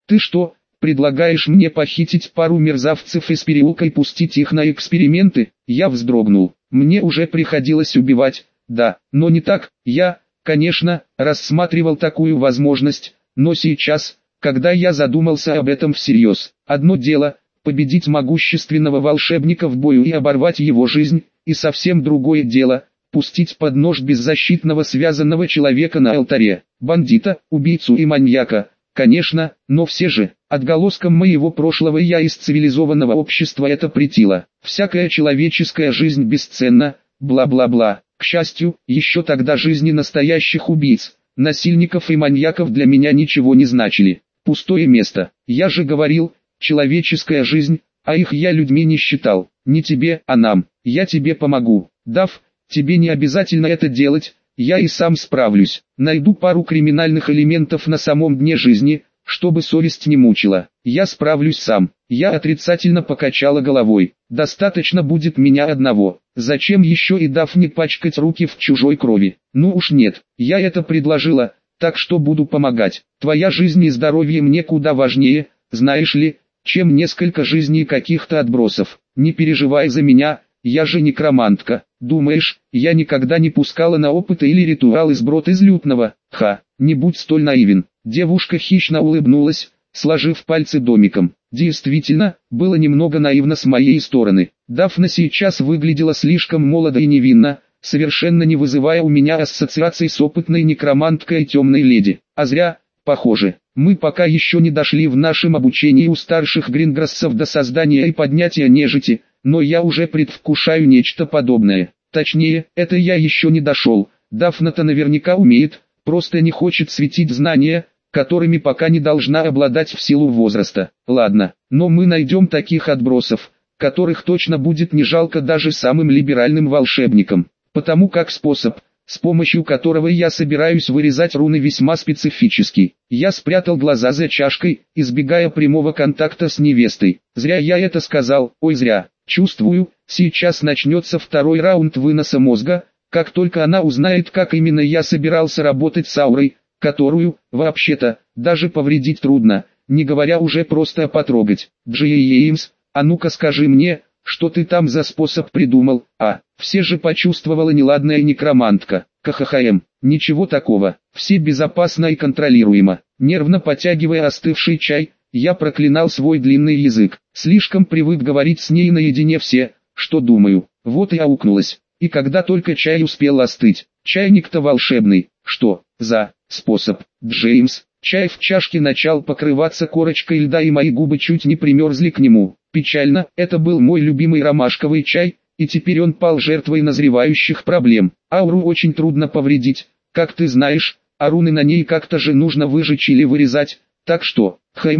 Ты что, предлагаешь мне похитить пару мерзавцев из переулка и пустить их на эксперименты? Я вздрогнул. Мне уже приходилось убивать, да, но не так. Я, конечно, рассматривал такую возможность, но сейчас, когда я задумался об этом всерьез, одно дело – победить могущественного волшебника в бою и оборвать его жизнь, и совсем другое дело – пустить под нож беззащитного связанного человека на алтаре, бандита, убийцу и маньяка. Конечно, но все же, отголоском моего прошлого я из цивилизованного общества это претило. Всякая человеческая жизнь бесценна, бла-бла-бла. К счастью, еще тогда жизни настоящих убийц, насильников и маньяков для меня ничего не значили. Пустое место. Я же говорил, человеческая жизнь, а их я людьми не считал. Не тебе, а нам. Я тебе помогу. Дав, тебе не обязательно это делать, я и сам справлюсь. Найду пару криминальных элементов на самом дне жизни, чтобы совесть не мучила. Я справлюсь сам. Я отрицательно покачала головой. Достаточно будет меня одного. Зачем еще и Дафне пачкать руки в чужой крови? Ну уж нет, я это предложила, так что буду помогать. Твоя жизнь и здоровье мне куда важнее, знаешь ли, чем несколько жизней каких-то отбросов. Не переживай за меня, я же некромантка. Думаешь, я никогда не пускала на опыты или ритуалы сброд из лютного? Ха, не будь столь наивен. Девушка хищно улыбнулась, сложив пальцы домиком. Действительно, было немного наивно с моей стороны. Дафна сейчас выглядела слишком молодо и невинно, совершенно не вызывая у меня ассоциаций с опытной некроманткой и темной леди. А зря, похоже. Мы пока еще не дошли в нашем обучении у старших гринграссов до создания и поднятия нежити, но я уже предвкушаю нечто подобное. Точнее, это я еще не дошел. Дафна-то наверняка умеет, просто не хочет светить знания, которыми пока не должна обладать в силу возраста. Ладно, но мы найдем таких отбросов, которых точно будет не жалко даже самым либеральным волшебникам. Потому как способ, с помощью которого я собираюсь вырезать руны, весьма специфический. Я спрятал глаза за чашкой, избегая прямого контакта с невестой. Зря я это сказал, ой зря. Чувствую, сейчас начнется второй раунд выноса мозга, как только она узнает, как именно я собирался работать с аурой, которую, вообще-то, даже повредить трудно, не говоря уже просто потрогать. Джеймс, а ну-ка скажи мне, что ты там за способ придумал? Все же почувствовала неладная некромантка. КХХМ, ничего такого, все безопасно и контролируемо. Нервно потягивая остывший чай, я проклинал свой длинный язык. Слишком привык говорить с ней наедине все, что думаю. Вот и аукнулась. И когда только чай успел остыть, чайник-то волшебный. Что за способ, Джеймс? Чай в чашке начал покрываться корочкой льда, и мои губы чуть не примерзли к нему. Печально, это был мой любимый ромашковый чай, и теперь он пал жертвой назревающих проблем. Ауру очень трудно повредить, как ты знаешь, а руны на ней как-то же нужно выжечь или вырезать. Так что,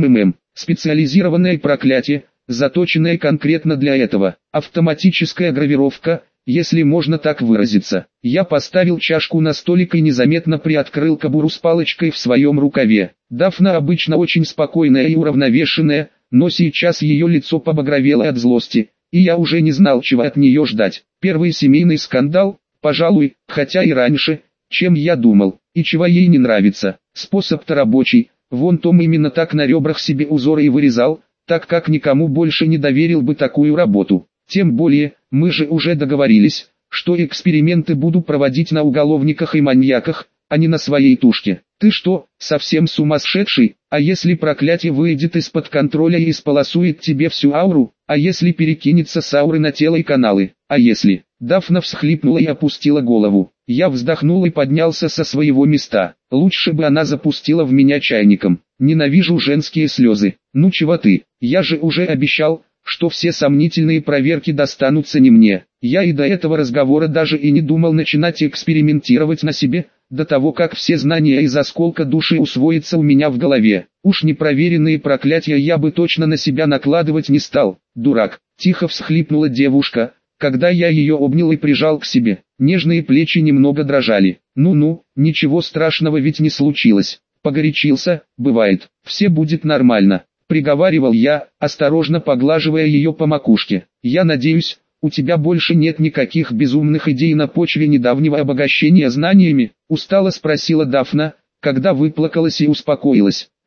специализированное проклятие, заточенное конкретно для этого, автоматическая гравировка, если можно так выразиться. Я поставил чашку на столик и незаметно приоткрыл кобуру с палочкой в своем рукаве. Дафна обычно очень спокойная и уравновешенная, но сейчас ее лицо побагровело от злости, и я уже не знал, чего от нее ждать. Первый семейный скандал, пожалуй, хотя и раньше, чем я думал, и чего ей не нравится. Способ-то рабочий, вон Том именно так на ребрах себе узоры и вырезал, так как никому больше не доверил бы такую работу. Тем более, мы же уже договорились, что эксперименты буду проводить на уголовниках и маньяках, а не на своей тушке. Ты что, совсем сумасшедший? А если проклятие выйдет из-под контроля и исполосует тебе всю ауру? А если перекинется с ауры на тело и каналы? А если... Дафна всхлипнула и опустила голову. Я вздохнул и поднялся со своего места. Лучше бы она запустила в меня чайником. Ненавижу женские слезы. Ну чего ты? Я же уже обещал, что все сомнительные проверки достанутся не мне. Я и до этого разговора даже и не думал начинать экспериментировать на себе, до того как все знания из осколка души усвоятся у меня в голове. Уж непроверенные проклятия я бы точно на себя накладывать не стал. Дурак, тихо всхлипнула девушка, когда я ее обнял и прижал к себе. Нежные плечи немного дрожали. Ну-ну, ничего страшного ведь не случилось. Погорячился, бывает, все будет нормально. Приговаривал я, осторожно поглаживая ее по макушке. Я надеюсь, у тебя больше нет никаких безумных идей на почве недавнего обогащения знаниями? Устало спросила Дафна, когда выплакалась и успокоилась.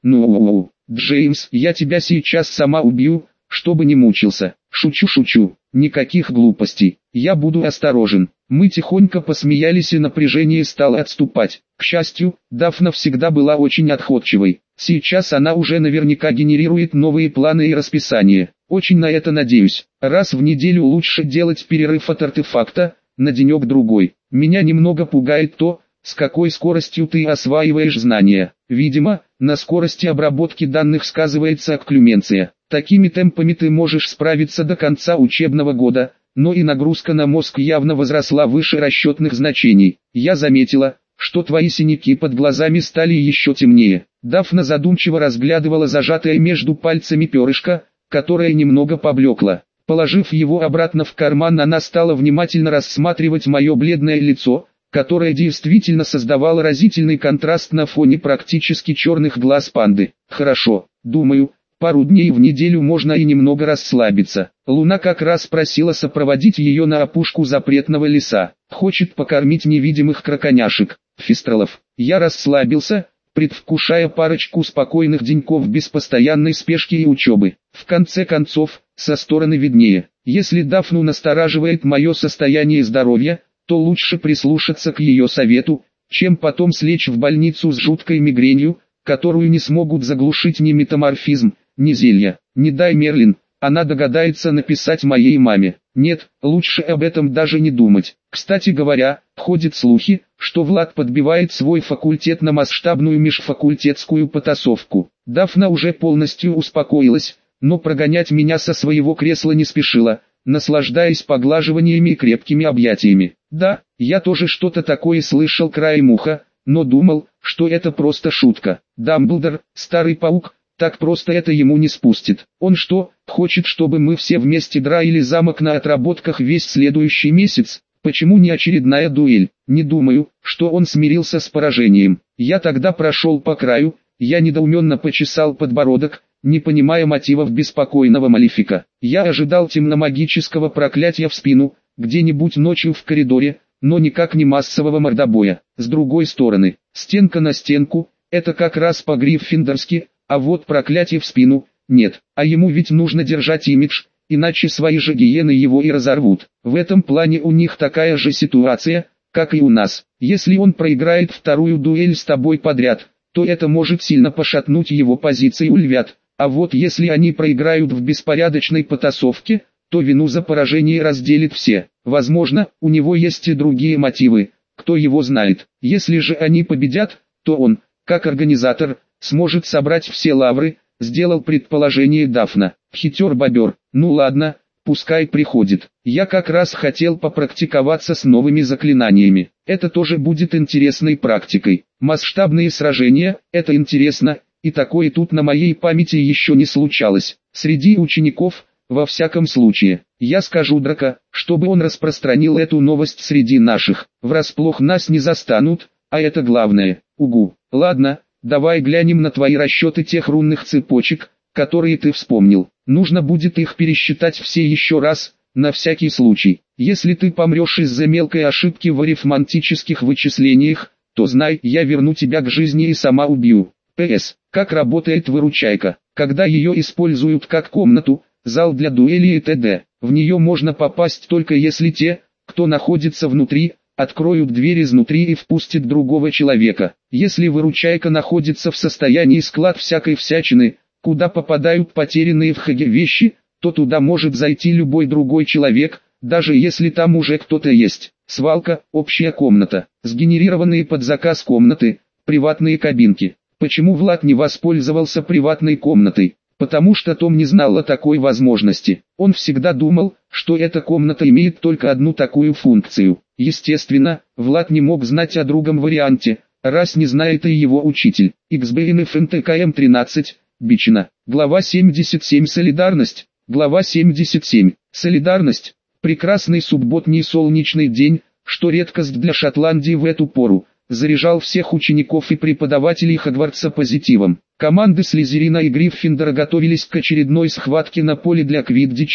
Ну, Джеймс, я тебя сейчас сама убью, чтобы не мучился. Шучу, никаких глупостей, я буду осторожен. Мы тихонько посмеялись и напряжение стало отступать. К счастью, Дафна всегда была очень отходчивой. Сейчас она уже наверняка генерирует новые планы и расписание. Очень на это надеюсь. Раз в неделю лучше делать перерыв от артефакта, на денек-другой. Меня немного пугает то, с какой скоростью ты осваиваешь знания. Видимо, на скорости обработки данных сказывается окклюменция. Такими темпами ты можешь справиться до конца учебного года, но и нагрузка на мозг явно возросла выше расчетных значений. Я заметила, что твои синяки под глазами стали еще темнее. Дафна задумчиво разглядывала зажатое между пальцами перышко, которое немного поблекло. Положив его обратно в карман, она стала внимательно рассматривать мое бледное лицо, которое действительно создавало разительный контраст на фоне практически черных глаз панды. Хорошо, думаю, пару дней в неделю можно и немного расслабиться. Луна как раз просила сопроводить ее на опушку запретного леса. Хочет покормить невидимых краконяшек, фистралов. Я расслабился, предвкушая парочку спокойных деньков без постоянной спешки и учебы. В конце концов, со стороны виднее. Если Дафну настораживает мое состояние здоровья, то лучше прислушаться к ее совету, чем потом слечь в больницу с жуткой мигренью, которую не смогут заглушить ни метаморфизм, ни зелья. Не дай Мерлин, она догадается написать моей маме. Нет, лучше об этом даже не думать. Кстати говоря, ходят слухи, что Влад подбивает свой факультет на масштабную межфакультетскую потасовку. Дафна уже полностью успокоилась, но прогонять меня со своего кресла не спешила, наслаждаясь поглаживаниями и крепкими объятиями. Да, я тоже что-то такое слышал краем уха, но думал, что это просто шутка. Дамблдор, старый паук, так просто это ему не спустит. Он что, хочет, чтобы мы все вместе драили замок на отработках весь следующий месяц? Почему не очередная дуэль? Не думаю, что он смирился с поражением. Я тогда прошел по краю, я недоуменно почесал подбородок, не понимая мотивов беспокойного Малефика. Я ожидал темномагического проклятия в спину, где-нибудь ночью в коридоре, но никак не массового мордобоя. С другой стороны, стенка на стенку, это как раз по-гриффиндорски, а вот проклятие в спину, нет. А ему ведь нужно держать имидж, иначе свои же гиены его и разорвут. В этом плане у них такая же ситуация, как и у нас. Если он проиграет вторую дуэль с тобой подряд, то это может сильно пошатнуть его позиции у львят. А вот если они проиграют в беспорядочной потасовке, то вину за поражение разделит все. Возможно, у него есть и другие мотивы, кто его знает. Если же они победят, то он, как организатор, сможет собрать все лавры, сделал предположение Дафна. Хитер-бобер, ну ладно, пускай приходит. Я как раз хотел попрактиковаться с новыми заклинаниями. Это тоже будет интересной практикой. Масштабные сражения, это интересно, и такое тут на моей памяти еще не случалось. Среди учеников, во всяком случае, я скажу Драко, чтобы он распространил эту новость среди наших. Врасплох нас не застанут, а это главное. Угу. Ладно, давай глянем на твои расчеты тех рунных цепочек, которые ты вспомнил. Нужно будет их пересчитать все еще раз, на всякий случай. Если ты помрешь из-за мелкой ошибки в арифматических вычислениях, то знай, я верну тебя к жизни и сама убью. П.С. Как работает выручайка? Когда ее используют как комнату, зал для дуэли и т.д. В нее можно попасть только если те, кто находится внутри, откроют дверь изнутри и впустят другого человека. Если выручайка находится в состоянии склад всякой всячины, куда попадают потерянные в Хаге вещи, то туда может зайти любой другой человек, даже если там уже кто-то есть. Свалка, общая комната, сгенерированные под заказ комнаты, приватные кабинки. Почему Влад не воспользовался приватной комнатой? Потому что Том не знал о такой возможности. Он всегда думал, что эта комната имеет только одну такую функцию. Естественно, Влад не мог знать о другом варианте, раз не знает и его учитель. XBNF НТКМ 13, Бичина. Глава 77 Солидарность. Глава 77. Солидарность. Прекрасный субботний солнечный день, что редкость для Шотландии в эту пору, заряжал всех учеников и преподавателей Хогвартса позитивом. Команды Слизерина и Гриффиндора готовились к очередной схватке на поле для квиддича,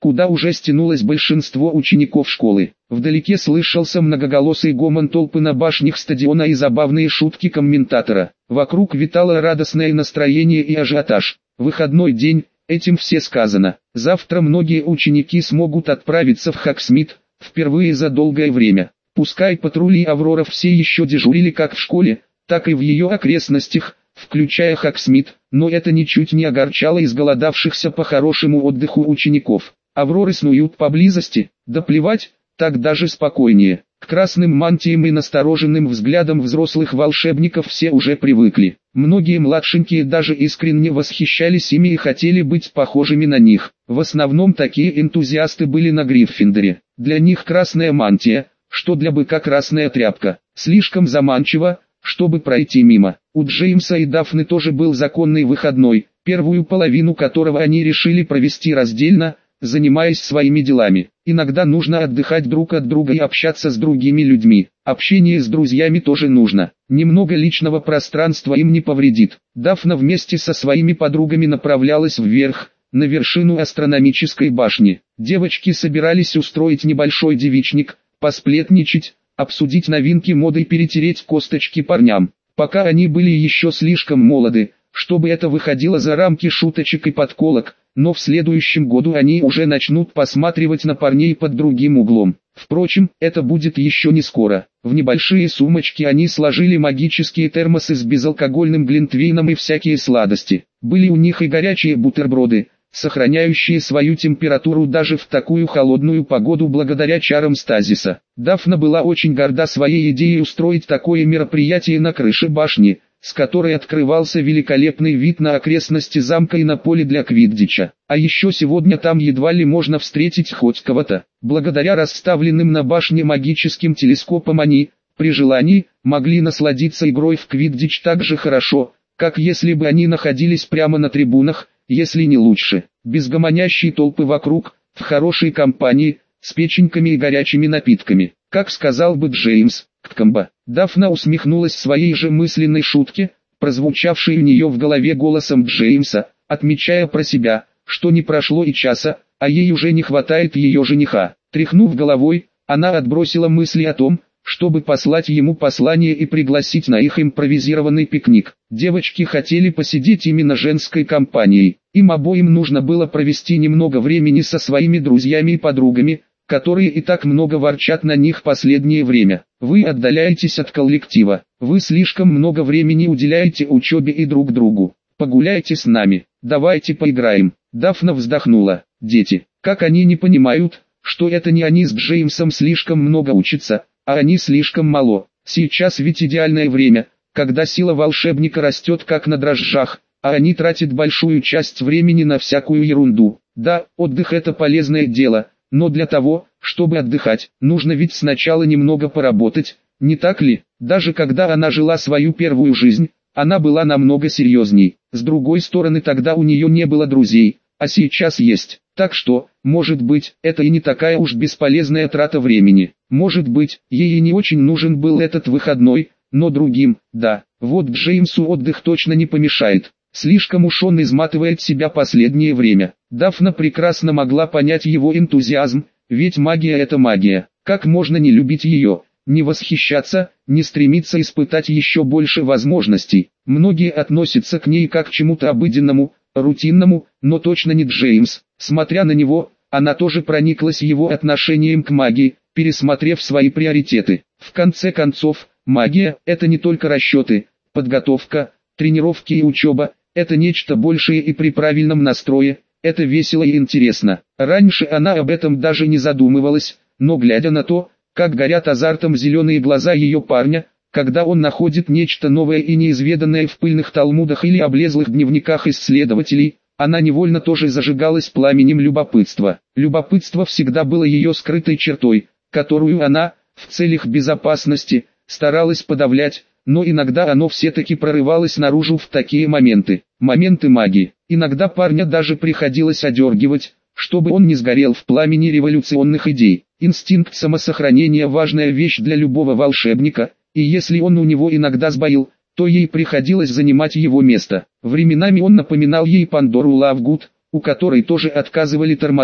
куда уже стянулось большинство учеников школы. Вдалеке слышался многоголосый гомон толпы на башнях стадиона и забавные шутки комментатора. Вокруг витало радостное настроение и ажиотаж. Выходной день, этим все сказано. Завтра многие ученики смогут отправиться в Хоксмит, впервые за долгое время. Пускай патрули Аврора все еще дежурили как в школе, так и в ее окрестностях, включая Хоксмит, но это ничуть не огорчало изголодавшихся по хорошему отдыху учеников. Авроры снуют поблизости, да плевать, так даже спокойнее. К красным мантиям и настороженным взглядам взрослых волшебников все уже привыкли. Многие младшенькие даже искренне восхищались ими и хотели быть похожими на них. В основном такие энтузиасты были на Гриффиндоре. Для них красная мантия, что для быка красная тряпка, слишком заманчиво, чтобы пройти мимо. У Джеймса и Дафны тоже был законный выходной, первую половину которого они решили провести раздельно, занимаясь своими делами. Иногда нужно отдыхать друг от друга и общаться с другими людьми. Общение с друзьями тоже нужно. Немного личного пространства им не повредит. Дафна вместе со своими подругами направлялась вверх, на вершину астрономической башни. Девочки собирались устроить небольшой девичник, посплетничать, обсудить новинки моды и перетереть косточки парням. Пока они были еще слишком молоды, чтобы это выходило за рамки шуточек и подколок, но в следующем году они уже начнут посматривать на парней под другим углом. Впрочем, это будет еще не скоро. В небольшие сумочки они сложили магические термосы с безалкогольным глинтвейном и всякие сладости. Были у них и горячие бутерброды, сохраняющие свою температуру даже в такую холодную погоду благодаря чарам стазиса. Дафна была очень горда своей идеей устроить такое мероприятие на крыше башни, с которой открывался великолепный вид на окрестности замка и на поле для квиддича. А еще сегодня там едва ли можно встретить хоть кого-то. Благодаря расставленным на башне магическим телескопам они, при желании, могли насладиться игрой в квиддич так же хорошо, как если бы они находились прямо на трибунах, если не лучше. Без гомонящей толпы вокруг, в хорошей компании, с печеньками и горячими напитками. Как сказал бы Джеймс, «Ткамба». Дафна усмехнулась своей же мысленной шутке, прозвучавшей у нее в голове голосом Джеймса, отмечая про себя, что не прошло и часа, а ей уже не хватает ее жениха. Тряхнув головой, она отбросила мысли о том, чтобы послать ему послание и пригласить на их импровизированный пикник. Девочки хотели посидеть именно женской компанией. Им обоим нужно было провести немного времени со своими друзьями и подругами, которые и так много ворчат на них последнее время. Вы отдаляетесь от коллектива, вы слишком много времени уделяете учебе и друг другу. Погуляйте с нами, давайте поиграем. Дафна вздохнула. Дети, как они не понимают, что это не они с Джеймсом слишком много учатся, а они слишком мало. Сейчас ведь идеальное время, когда сила волшебника растет как на дрожжах, а они тратят большую часть времени на всякую ерунду. Да, отдых это полезное дело, но для того, чтобы отдыхать, нужно ведь сначала немного поработать, не так ли? Даже когда она жила свою первую жизнь, она была намного серьезней. С другой стороны, тогда у нее не было друзей, а сейчас есть. Так что, может быть, это и не такая уж бесполезная трата времени. Может быть, ей и не очень нужен был этот выходной, но другим, да. Вот Джеймсу отдых точно не помешает. Слишком уж он изматывает себя последнее время. Дафна прекрасно могла понять его энтузиазм, ведь магия это магия. Как можно не любить ее, не восхищаться, не стремиться испытать еще больше возможностей? Многие относятся к ней как к чему-то обыденному, рутинному, но точно не Джеймс. Смотря на него, она тоже прониклась его отношением к магии, пересмотрев свои приоритеты. В конце концов, магия – это не только расчеты, подготовка, тренировки и учеба, это нечто большее, и при правильном настрое, это весело и интересно. Раньше она об этом даже не задумывалась, но глядя на то, как горят азартом зеленые глаза ее парня, когда он находит нечто новое и неизведанное в пыльных талмудах или облезлых дневниках исследователей, она невольно тоже зажигалась пламенем любопытства. Любопытство всегда было ее скрытой чертой, которую она, в целях безопасности, старалась подавлять, но иногда оно все-таки прорывалось наружу в такие моменты. Моменты магии. Иногда парня даже приходилось одергивать, чтобы он не сгорел в пламени революционных идей. Инстинкт самосохранения – важная вещь для любого волшебника, и если он у него иногда сбоил, то ей приходилось занимать его место. Временами он напоминал ей Пандору Лавгуд, у которой тоже отказывали тормоза,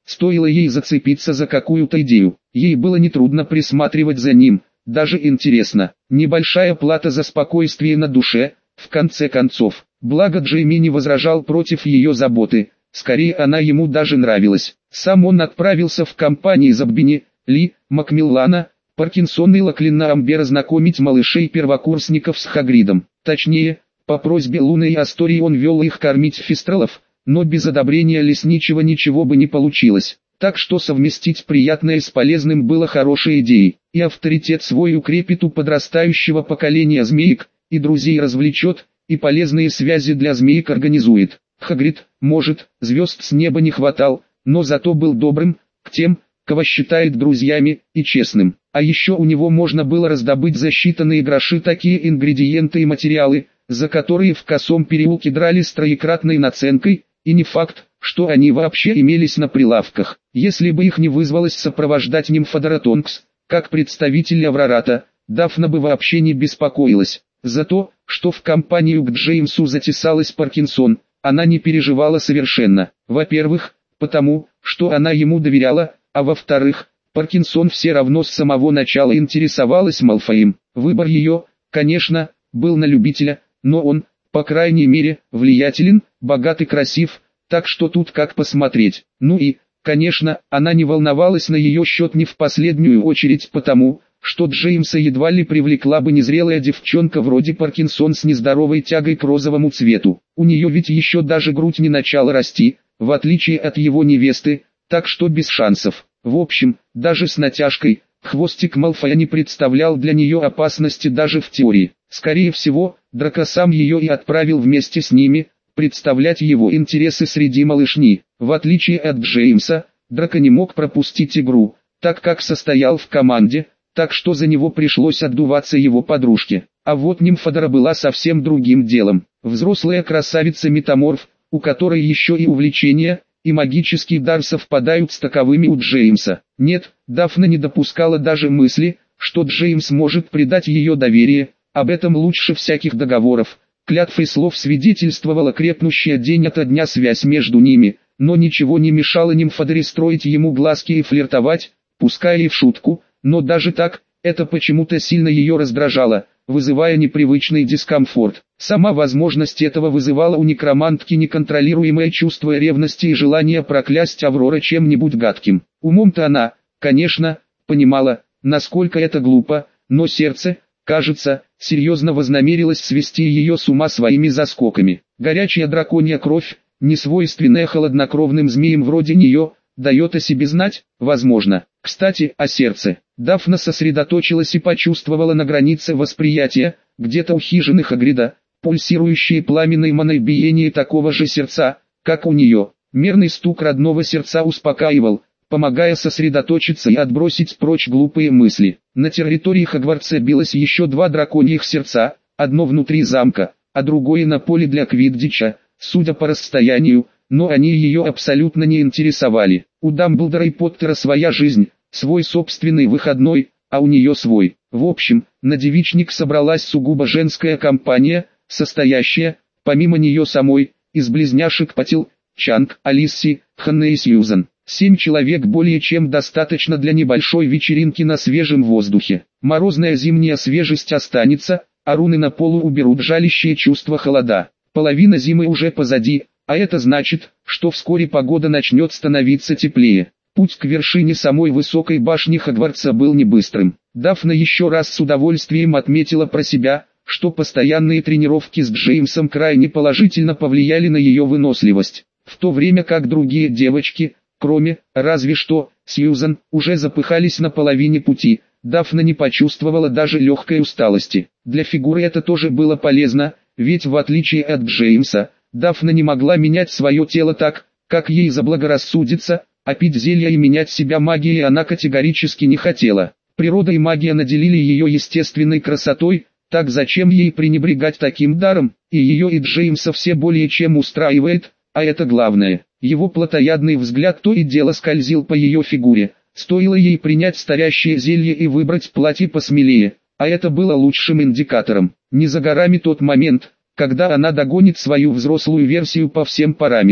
стоило ей зацепиться за какую-то идею. Ей было нетрудно присматривать за ним, даже интересно. Небольшая плата за спокойствие на душе, в конце концов. Благо Джейми не возражал против ее заботы, скорее она ему даже нравилась. Сам он отправился в компании Заббини, Ли, Макмиллана, Паркинсона и Лаклина Амбера знакомить малышей-первокурсников с Хагридом. Точнее, по просьбе Луны и Астории он вел их кормить фистралов, но без одобрения лесничего ничего бы не получилось. Так что совместить приятное с полезным было хорошей идеей. И авторитет свой укрепит у подрастающего поколения змеек, и друзей развлечет, и полезные связи для змеек организует. Хагрид, может, звезд с неба не хватал, но зато был добрым, к тем, кого считает друзьями, и честным. А еще у него можно было раздобыть за считанные гроши такие ингредиенты и материалы, за которые в Косом переулке драли с троекратной наценкой, и не факт, что они вообще имелись на прилавках. Если бы их не вызвалось сопровождать нимфодора Тонкс, как представитель Аврората, Дафна бы вообще не беспокоилась. За то, что в компанию к Джеймсу затесалась Паркинсон, она не переживала совершенно. Во-первых, потому, что она ему доверяла, а во-вторых, Паркинсон все равно с самого начала интересовалась Малфоем. Выбор ее, конечно, был на любителя, но он, по крайней мере, влиятелен, богат и красив, так что тут как посмотреть. Ну и, конечно, она не волновалась на ее счет не в последнюю очередь потому, что Джеймса едва ли привлекла бы незрелая девчонка вроде Паркинсон с нездоровой тягой к розовому цвету. У нее ведь еще даже грудь не начала расти, в отличие от его невесты, так что без шансов. В общем, даже с натяжкой, хвостик Малфоя не представлял для нее опасности даже в теории. Скорее всего, Драко сам ее и отправил вместе с ними, представлять его интересы среди малышни. В отличие от Джеймса, Драко не мог пропустить игру, так как состоял в команде, так что за него пришлось отдуваться его подружке. А вот нимфодора была совсем другим делом. Взрослая красавица-метаморф, у которой еще и увлечения, и магический дар совпадают с таковыми у Джеймса. Нет, Дафна не допускала даже мысли, что Джеймс может предать ее доверие, об этом лучше всяких договоров. Клятв и слов свидетельствовала крепнущая день ото дня связь между ними, но ничего не мешало нимфодоре строить ему глазки и флиртовать, пускай и в шутку, но даже так, это почему-то сильно ее раздражало, вызывая непривычный дискомфорт. Сама возможность этого вызывала у некромантки неконтролируемое чувство ревности и желание проклясть Аврора чем-нибудь гадким. Умом-то она, конечно, понимала, насколько это глупо, но сердце, кажется, серьезно вознамерилось свести ее с ума своими заскоками. Горячая драконья кровь, несвойственная холоднокровным змеям вроде нее, дает о себе знать, возможно. Кстати, о сердце. Дафна сосредоточилась и почувствовала на границе восприятия, где-то у хижины Хагрида, пульсирующее пламенной маной биение такого же сердца, как у нее. Мерный стук родного сердца успокаивал, помогая сосредоточиться и отбросить прочь глупые мысли. На территории Хогвартса билось еще два драконьих сердца, одно внутри замка, а другое на поле для квиддича, судя по расстоянию, но они ее абсолютно не интересовали. У Дамблдора и Поттера своя жизнь, свой собственный выходной, а у нее свой. В общем, на девичник собралась сугубо женская компания, состоящая, помимо нее самой, из близняшек Патил, Чанг, Алисси, Ханны и Сьюзан. 7 человек более чем достаточно для небольшой вечеринки на свежем воздухе. Морозная зимняя свежесть останется, а руны на полу уберут жалящее чувство холода. Половина зимы уже позади, а это значит, что вскоре погода начнет становиться теплее. Путь к вершине самой высокой башни Хогвартса был не быстрым. Дафна еще раз с удовольствием отметила про себя, что постоянные тренировки с Джеймсом крайне положительно повлияли на ее выносливость. В то время как другие девочки, кроме, разве что, Сьюзан, уже запыхались на половине пути, Дафна не почувствовала даже легкой усталости. Для фигуры это тоже было полезно, ведь в отличие от Джеймса, Дафна не могла менять свое тело так, как ей заблагорассудится, а пить зелья и менять себя магией она категорически не хотела. Природа и магия наделили ее естественной красотой, так зачем ей пренебрегать таким даром, и ее и Джеймса все более чем устраивает, а это главное. Его плотоядный взгляд то и дело скользил по ее фигуре, стоило ей принять старящее зелье и выбрать платье посмелее, а это было лучшим индикатором. Не за горами тот момент, когда она догонит свою взрослую версию по всем параметрам.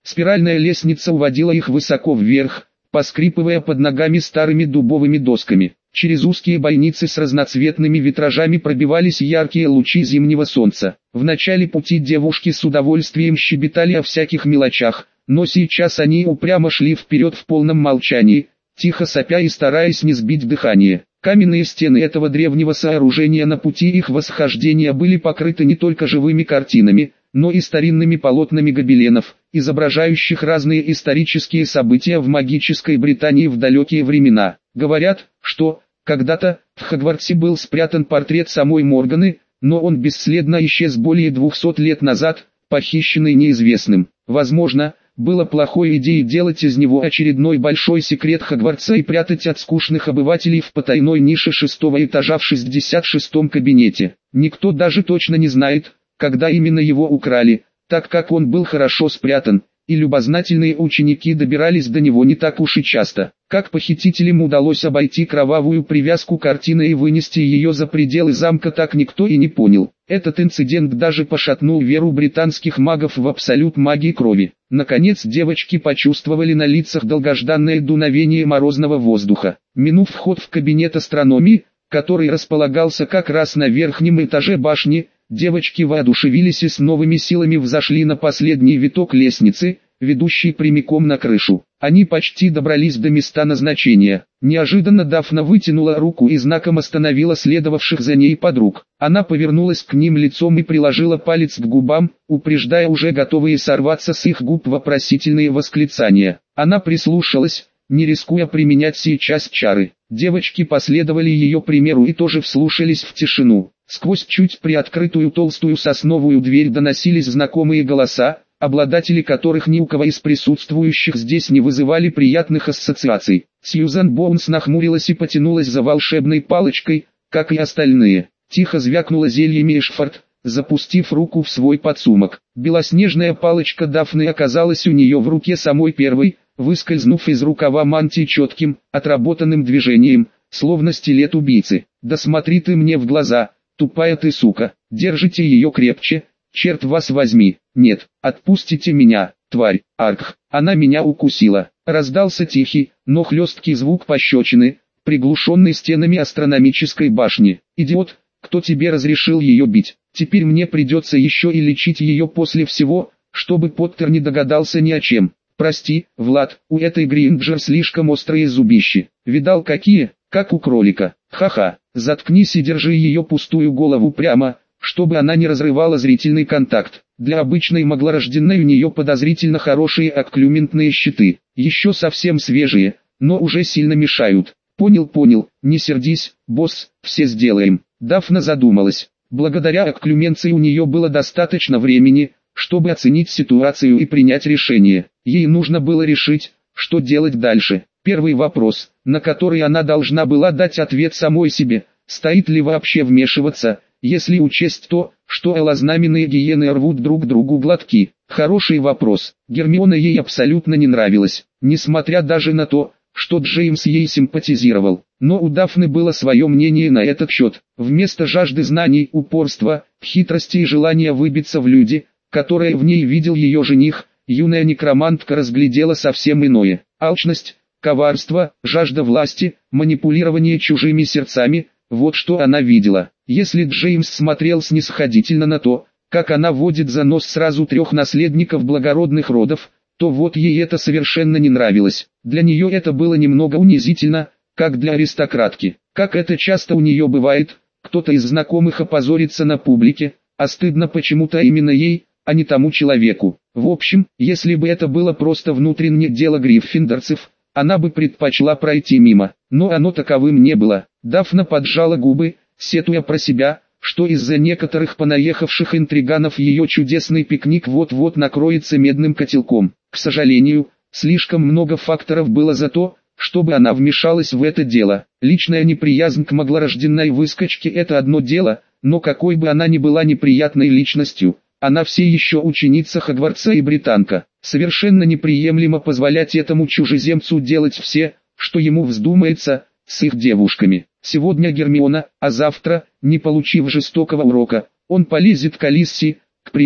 Спиральная лестница уводила их высоко вверх, поскрипывая под ногами старыми дубовыми досками. Через узкие бойницы с разноцветными витражами пробивались яркие лучи зимнего солнца. В начале пути девушки с удовольствием щебетали о всяких мелочах, но сейчас они упрямо шли вперед в полном молчании, тихо сопя и стараясь не сбить дыхание. Каменные стены этого древнего сооружения на пути их восхождения были покрыты не только живыми картинами, но и старинными полотнами гобеленов, изображающих разные исторические события в магической Британии в далекие времена. Говорят, что когда-то в Хогвартсе был спрятан портрет самой Морганы, но он бесследно исчез более 200 лет назад, похищенный неизвестным. Возможно, было плохой идеей делать из него очередной большой секрет Хогвартса и прятать от скучных обывателей в потайной нише 6-го этажа в 66-м кабинете. Никто даже точно не знает, когда именно его украли, так как он был хорошо спрятан, и любознательные ученики добирались до него не так уж и часто. Как похитителям удалось обойти кровавую привязку картины и вынести ее за пределы замка, так никто и не понял. Этот инцидент даже пошатнул веру британских магов в абсолют магии крови. Наконец девочки почувствовали на лицах долгожданное дуновение морозного воздуха. Минув вход в кабинет астрономии, который располагался как раз на верхнем этаже башни, девочки воодушевились и с новыми силами взошли на последний виток лестницы, ведущий прямиком на крышу. Они почти добрались до места назначения. Неожиданно Дафна вытянула руку и знаком остановила следовавших за ней подруг. Она повернулась к ним лицом и приложила палец к губам, упреждая уже готовые сорваться с их губ вопросительные восклицания. Она прислушалась, не рискуя применять сейчас чары. Девочки последовали ее примеру и тоже вслушались в тишину. Сквозь чуть приоткрытую толстую сосновую дверь доносились знакомые голоса, обладатели которых ни у кого из присутствующих здесь не вызывали приятных ассоциаций. Сьюзан Боунс нахмурилась и потянулась за волшебной палочкой, как и остальные. Тихо звякнула зельями Эшфорд, запустив руку в свой подсумок. Белоснежная палочка Дафны оказалась у нее в руке самой первой, выскользнув из рукава мантии четким, отработанным движением, словно стилет убийцы. «Да смотри ты мне в глаза, тупая ты сука, держите ее крепче, черт вас возьми, нет, отпустите меня, тварь, арх, она меня укусила». Раздался тихий, но хлесткий звук пощечины, приглушенный стенами астрономической башни. «Идиот, кто тебе разрешил ее бить? Теперь мне придется еще и лечить ее после всего, чтобы Поттер не догадался ни о чем. Прости, Влад, у этой Гринджер слишком острые зубищи. Видал какие, как у кролика. Ха-ха, заткнись и держи ее пустую голову прямо, чтобы она не разрывала зрительный контакт. Для обычной маглорожденной у нее подозрительно хорошие окклюментные щиты. Еще совсем свежие, но уже сильно мешают. Понял, не сердись, босс, все сделаем». Дафна задумалась. Благодаря окклюменции у нее было достаточно времени, чтобы оценить ситуацию и принять решение. Ей нужно было решить, что делать дальше. Первый вопрос, на который она должна была дать ответ самой себе, стоит ли вообще вмешиваться, если учесть то, что элознаменные гиены рвут друг другу глотки. Хороший вопрос. Гермиона ей абсолютно не нравилась, несмотря даже на то, что Джеймс ей симпатизировал. Но у Дафны было свое мнение на этот счет. Вместо жажды знаний, упорства, хитрости и желания выбиться в люди, которое в ней видел ее жених, юная некромантка разглядела совсем иное. Алчность, коварство, жажда власти, манипулирование чужими сердцами – вот что она видела. Если Джеймс смотрел снисходительно на то, как она водит за нос сразу 3 наследников благородных родов, то вот ей это совершенно не нравилось. Для нее это было немного унизительно, как для аристократки. Как это часто у нее бывает, кто-то из знакомых опозорится на публике, а стыдно почему-то именно ей, а не тому человеку. В общем, если бы это было просто внутреннее дело гриффиндорцев, она бы предпочла пройти мимо, но оно таковым не было. Дафна поджала губы, сетуя про себя, что из-за некоторых понаехавших интриганов ее чудесный пикник вот-вот накроется медным котелком. К сожалению, слишком много факторов было за то, чтобы она вмешалась в это дело. Личная неприязнь к маглорожденной выскочке – это одно дело, но какой бы она ни была неприятной личностью, она все еще ученица Хогвартса и британка. Совершенно неприемлемо позволять этому чужеземцу делать все, что ему вздумается, с их девушками. Сегодня Гермиона, а завтра, не получив жестокого урока, он полезет к Алиссе, к примеру.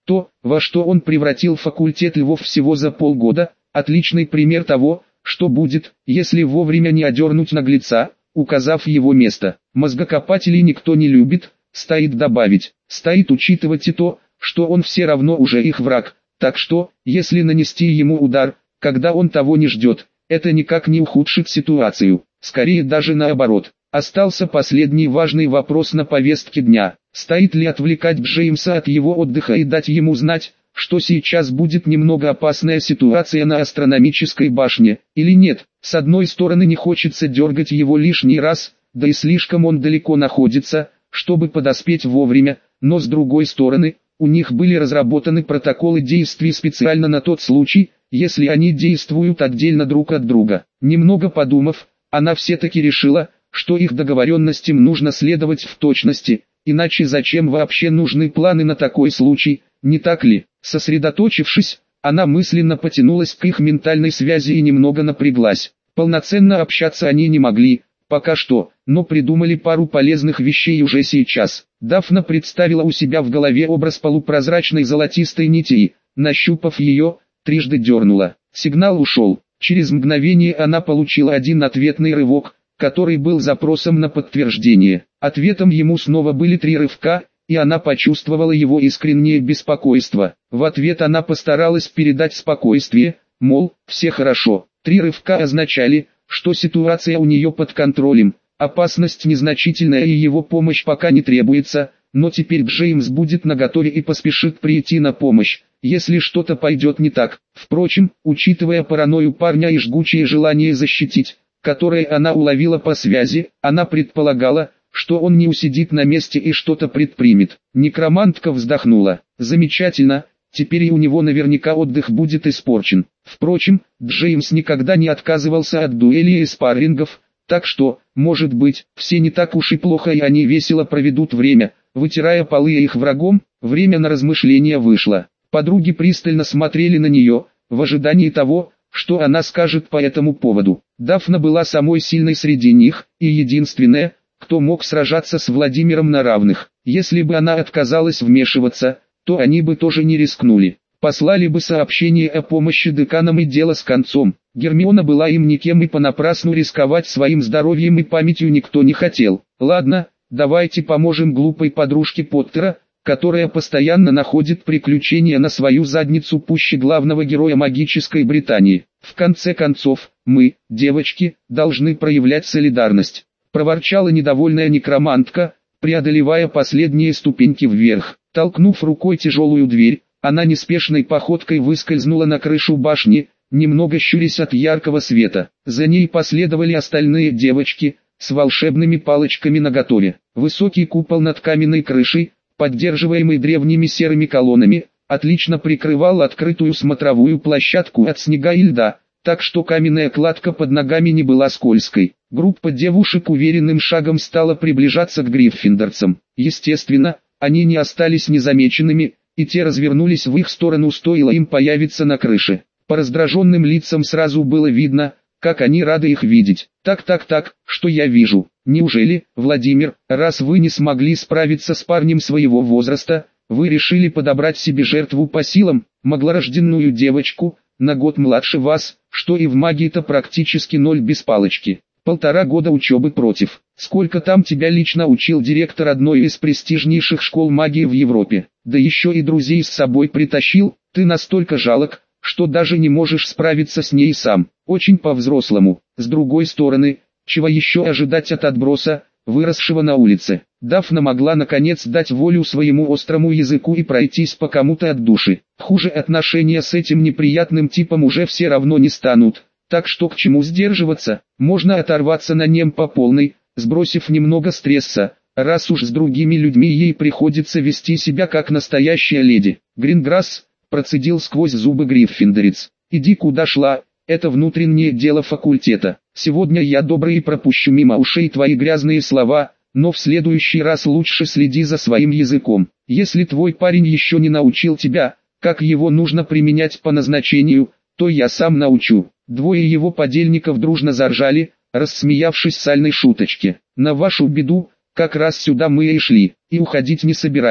То, во что он превратил факультет его всего за полгода, отличный пример того, что будет, если вовремя не одернуть наглеца, указав его место. Мозгокопателей никто не любит, стоит добавить. Стоит учитывать и то, что он все равно уже их враг, так что, если нанести ему удар, когда он того не ждет, это никак не ухудшит ситуацию, скорее даже наоборот. Остался последний важный вопрос на повестке дня. Стоит ли отвлекать Джеймса от его отдыха и дать ему знать, что сейчас будет немного опасная ситуация на астрономической башне, или нет? С одной стороны, не хочется дергать его лишний раз, да и слишком он далеко находится, чтобы подоспеть вовремя, но с другой стороны, у них были разработаны протоколы действий специально на тот случай, если они действуют отдельно друг от друга. Немного подумав, она все-таки решила, что их договоренностям нужно следовать в точности, иначе зачем вообще нужны планы на такой случай, не так ли? Сосредоточившись, она мысленно потянулась к их ментальной связи и немного напряглась. Полноценно общаться они не могли, пока что, но придумали пару полезных вещей уже сейчас. Дафна представила у себя в голове образ полупрозрачной золотистой нити и, нащупав ее, трижды дернула. Сигнал ушел. Через мгновение она получила один ответный рывок, который был запросом на подтверждение. Ответом ему снова были 3 рывка, и она почувствовала его искреннее беспокойство. В ответ она постаралась передать спокойствие, мол, все хорошо. 3 рывка означали, что ситуация у нее под контролем, опасность незначительная и его помощь пока не требуется, но теперь Джеймс будет наготове и поспешит прийти на помощь, если что-то пойдет не так. Впрочем, учитывая паранойю парня и жгучее желание защитить, которое она уловила по связи, она предполагала, что он не усидит на месте и что-то предпримет. Некромантка вздохнула. Замечательно, теперь и у него наверняка отдых будет испорчен. Впрочем, Джеймс никогда не отказывался от дуэлей и спаррингов, так что, может быть, все не так уж и плохо и они весело проведут время, вытирая полы их врагом. Время на размышления вышло. Подруги пристально смотрели на нее, в ожидании того, что она скажет по этому поводу. Дафна была самой сильной среди них, и единственная, кто мог сражаться с Владимиром на равных. Если бы она отказалась вмешиваться, то они бы тоже не рискнули. Послали бы сообщение о помощи деканам и дело с концом. Гермиона была им никем и понапрасну рисковать своим здоровьем и памятью никто не хотел. Ладно, давайте поможем глупой подружке Поттера, которая постоянно находит приключения на свою задницу пуще главного героя магической Британии. В конце концов, мы, девочки, должны проявлять солидарность. Проворчала недовольная некромантка, преодолевая последние ступеньки вверх. Толкнув рукой тяжелую дверь, она неспешной походкой выскользнула на крышу башни, немного щурясь от яркого света. За ней последовали остальные девочки, с волшебными палочками наготове. Высокий купол над каменной крышей, поддерживаемый древними серыми колоннами, отлично прикрывал открытую смотровую площадку от снега и льда, так что каменная кладка под ногами не была скользкой. Группа девушек уверенным шагом стала приближаться к гриффиндорцам. Естественно, они не остались незамеченными, и те развернулись в их сторону, стоило им появиться на крыше. По раздраженным лицам сразу было видно, как они рады их видеть. Так, что я вижу? Неужели, Владимир, раз вы не смогли справиться с парнем своего возраста, вы решили подобрать себе жертву по силам, маглорожденную девочку, на год младше вас, что и в магии-то практически 0 без палочки. 1,5 года учебы против. Сколько там тебя лично учил директор одной из престижнейших школ магии в Европе, да еще и друзей с собой притащил, ты настолько жалок, что даже не можешь справиться с ней сам. Очень по-взрослому. С другой стороны, чего еще ожидать от отброса, выросшего на улице? Дафна могла наконец дать волю своему острому языку и пройтись по кому-то от души. Хуже отношения с этим неприятным типом уже все равно не станут, так что к чему сдерживаться? Можно оторваться на нем по полной, сбросив немного стресса, раз уж с другими людьми ей приходится вести себя как настоящая леди. Гринграсс, процедил сквозь зубы гриффиндорец. Иди куда шла, это внутреннее дело факультета. Сегодня я добрый и пропущу мимо ушей твои грязные слова, но в следующий раз лучше следи за своим языком. Если твой парень еще не научил тебя, как его нужно применять по назначению, то я сам научу. Двое его подельников дружно заржали, рассмеявшись сальной шуточке. На вашу беду, как раз сюда мы и шли, и уходить не собираемся.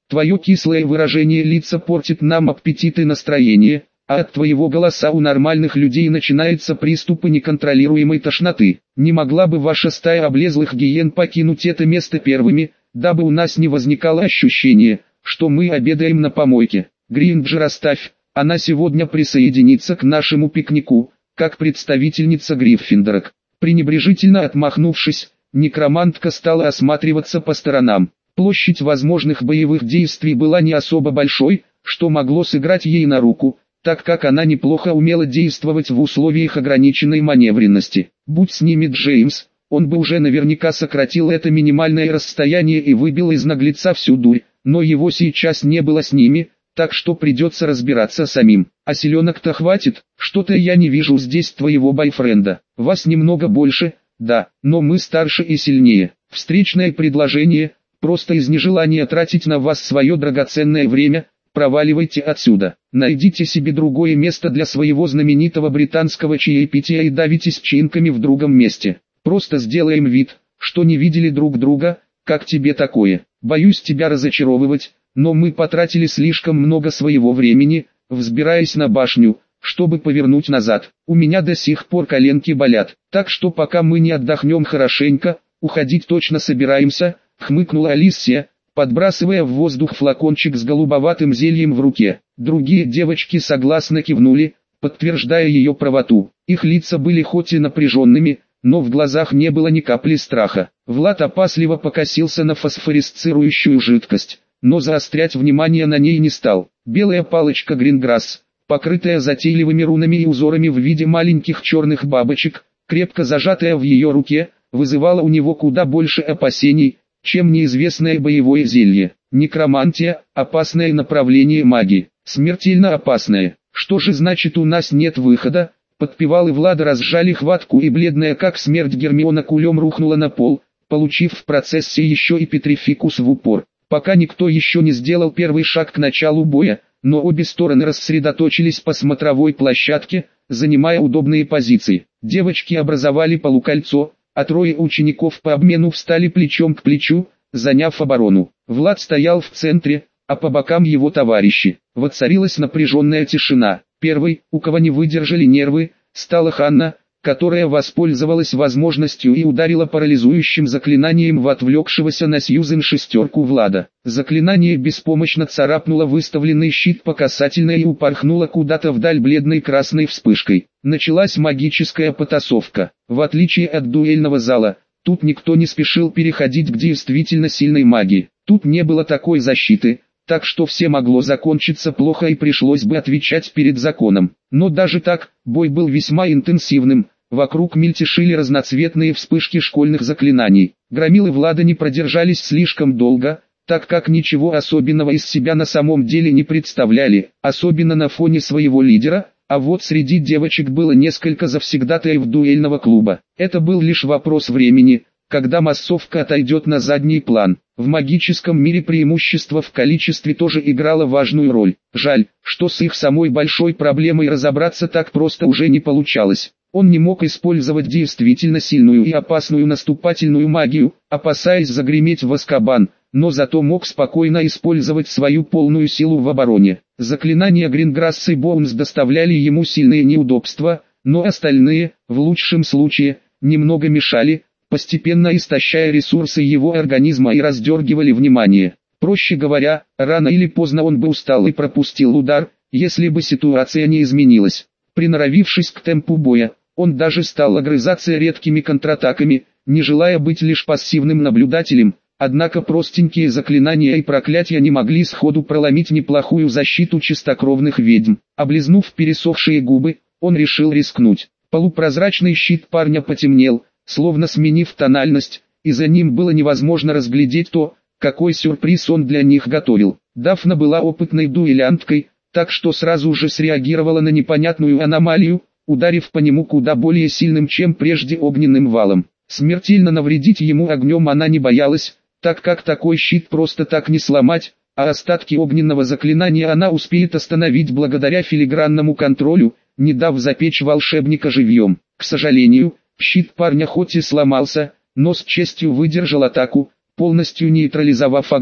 Твое кислое выражение лица портит нам аппетит и настроение, а от твоего голоса у нормальных людей начинаются приступы неконтролируемой тошноты. Не могла бы ваша стая облезлых гиен покинуть это место первыми, дабы у нас не возникало ощущения, что мы обедаем на помойке. Гринджер оставь, она сегодня присоединится к нашему пикнику, как представительница Гриффиндора. Пренебрежительно отмахнувшись, некромантка стала осматриваться по сторонам. Площадь возможных боевых действий была не особо большой, что могло сыграть ей на руку, так как она неплохо умела действовать в условиях ограниченной маневренности. Будь с ними Джеймс, он бы уже наверняка сократил это минимальное расстояние и выбил из наглеца всю дурь, но его сейчас не было с ними, так что придется разбираться самим. А селенок-то хватит, что-то я не вижу здесь твоего бойфренда. Вас немного больше, да, но мы старше и сильнее. Встречное предложение, просто из нежелания тратить на вас свое драгоценное время. Проваливайте отсюда, найдите себе другое место для своего знаменитого британского чаепития и давитесь чинками в другом месте. Просто сделаем вид, что не видели друг друга, как тебе такое. Боюсь тебя разочаровывать, но мы потратили слишком много своего времени, взбираясь на башню, чтобы повернуть назад. У меня до сих пор коленки болят, так что пока мы не отдохнем хорошенько, уходить точно собираемся, хмыкнула Алисия, подбрасывая в воздух флакончик с голубоватым зельем в руке. Другие девочки согласно кивнули, подтверждая ее правоту. Их лица были хоть и напряженными, но в глазах не было ни капли страха. Влад опасливо покосился на фосфорисцирующую жидкость, но заострять внимание на ней не стал. Белая палочка Гринграсс, покрытая затейливыми рунами и узорами в виде маленьких черных бабочек, крепко зажатая в ее руке, вызывала у него куда больше опасений, чем неизвестное боевое зелье. Некромантия – опасное направление магии, смертельно опасное. Что же значит у нас нет выхода? Подпевалы Влада разжали хватку, и бледная как смерть Гермиона кулем рухнула на пол, получив в процессе еще и петрификус в упор. Пока никто еще не сделал первый шаг к началу боя, но обе стороны рассредоточились по смотровой площадке, занимая удобные позиции. Девочки образовали полукольцо, а трое учеников по обмену встали плечом к плечу, заняв оборону. Влад стоял в центре, а по бокам его товарищи. Воцарилась напряженная тишина. Первой, у кого не выдержали нервы, стала Ханна, которая воспользовалась возможностью и ударила парализующим заклинанием в отвлекшегося на Сьюзен шестерку Влада. Заклинание беспомощно царапнуло выставленный щит по касательной и упорхнуло куда-то вдаль бледной красной вспышкой. Началась магическая потасовка. В отличие от дуэльного зала, тут никто не спешил переходить к действительно сильной магии. Тут не было такой защиты, так что все могло закончиться плохо и пришлось бы отвечать перед законом. Но даже так, бой был весьма интенсивным. Вокруг мельтешили разноцветные вспышки школьных заклинаний. Громилы Влада не продержались слишком долго, так как ничего особенного из себя на самом деле не представляли, особенно на фоне своего лидера, а вот среди девочек было несколько завсегдатаев дуэльного клуба. Это был лишь вопрос времени, когда массовка отойдет на задний план. В магическом мире преимущество в количестве тоже играло важную роль. Жаль, что с их самой большой проблемой разобраться так просто уже не получалось. Он не мог использовать действительно сильную и опасную наступательную магию, опасаясь загреметь в Азкабан, но зато мог спокойно использовать свою полную силу в обороне. Заклинания Гринграсс и Боунс доставляли ему сильные неудобства, но остальные, в лучшем случае, немного мешали, постепенно истощая ресурсы его организма и раздергивали внимание. Проще говоря, рано или поздно он бы устал и пропустил удар, если бы ситуация не изменилась. Приноровившись к темпу боя, он даже стал огрызаться редкими контратаками, не желая быть лишь пассивным наблюдателем, однако простенькие заклинания и проклятия не могли сходу проломить неплохую защиту чистокровных ведьм. Облизнув пересохшие губы, он решил рискнуть. Полупрозрачный щит парня потемнел, словно сменив тональность, и за ним было невозможно разглядеть то, какой сюрприз он для них готовил. Дафна была опытной дуэлянткой, так что сразу же среагировала на непонятную аномалию, ударив по нему куда более сильным, чем прежде, огненным валом. Смертельно навредить ему огнем она не боялась, так как такой щит просто так не сломать, а остатки огненного заклинания она успеет остановить благодаря филигранному контролю, не дав запечь волшебника живьем. К сожалению, щит парня хоть и сломался, но с честью выдержал атаку, полностью нейтрализовав огонь.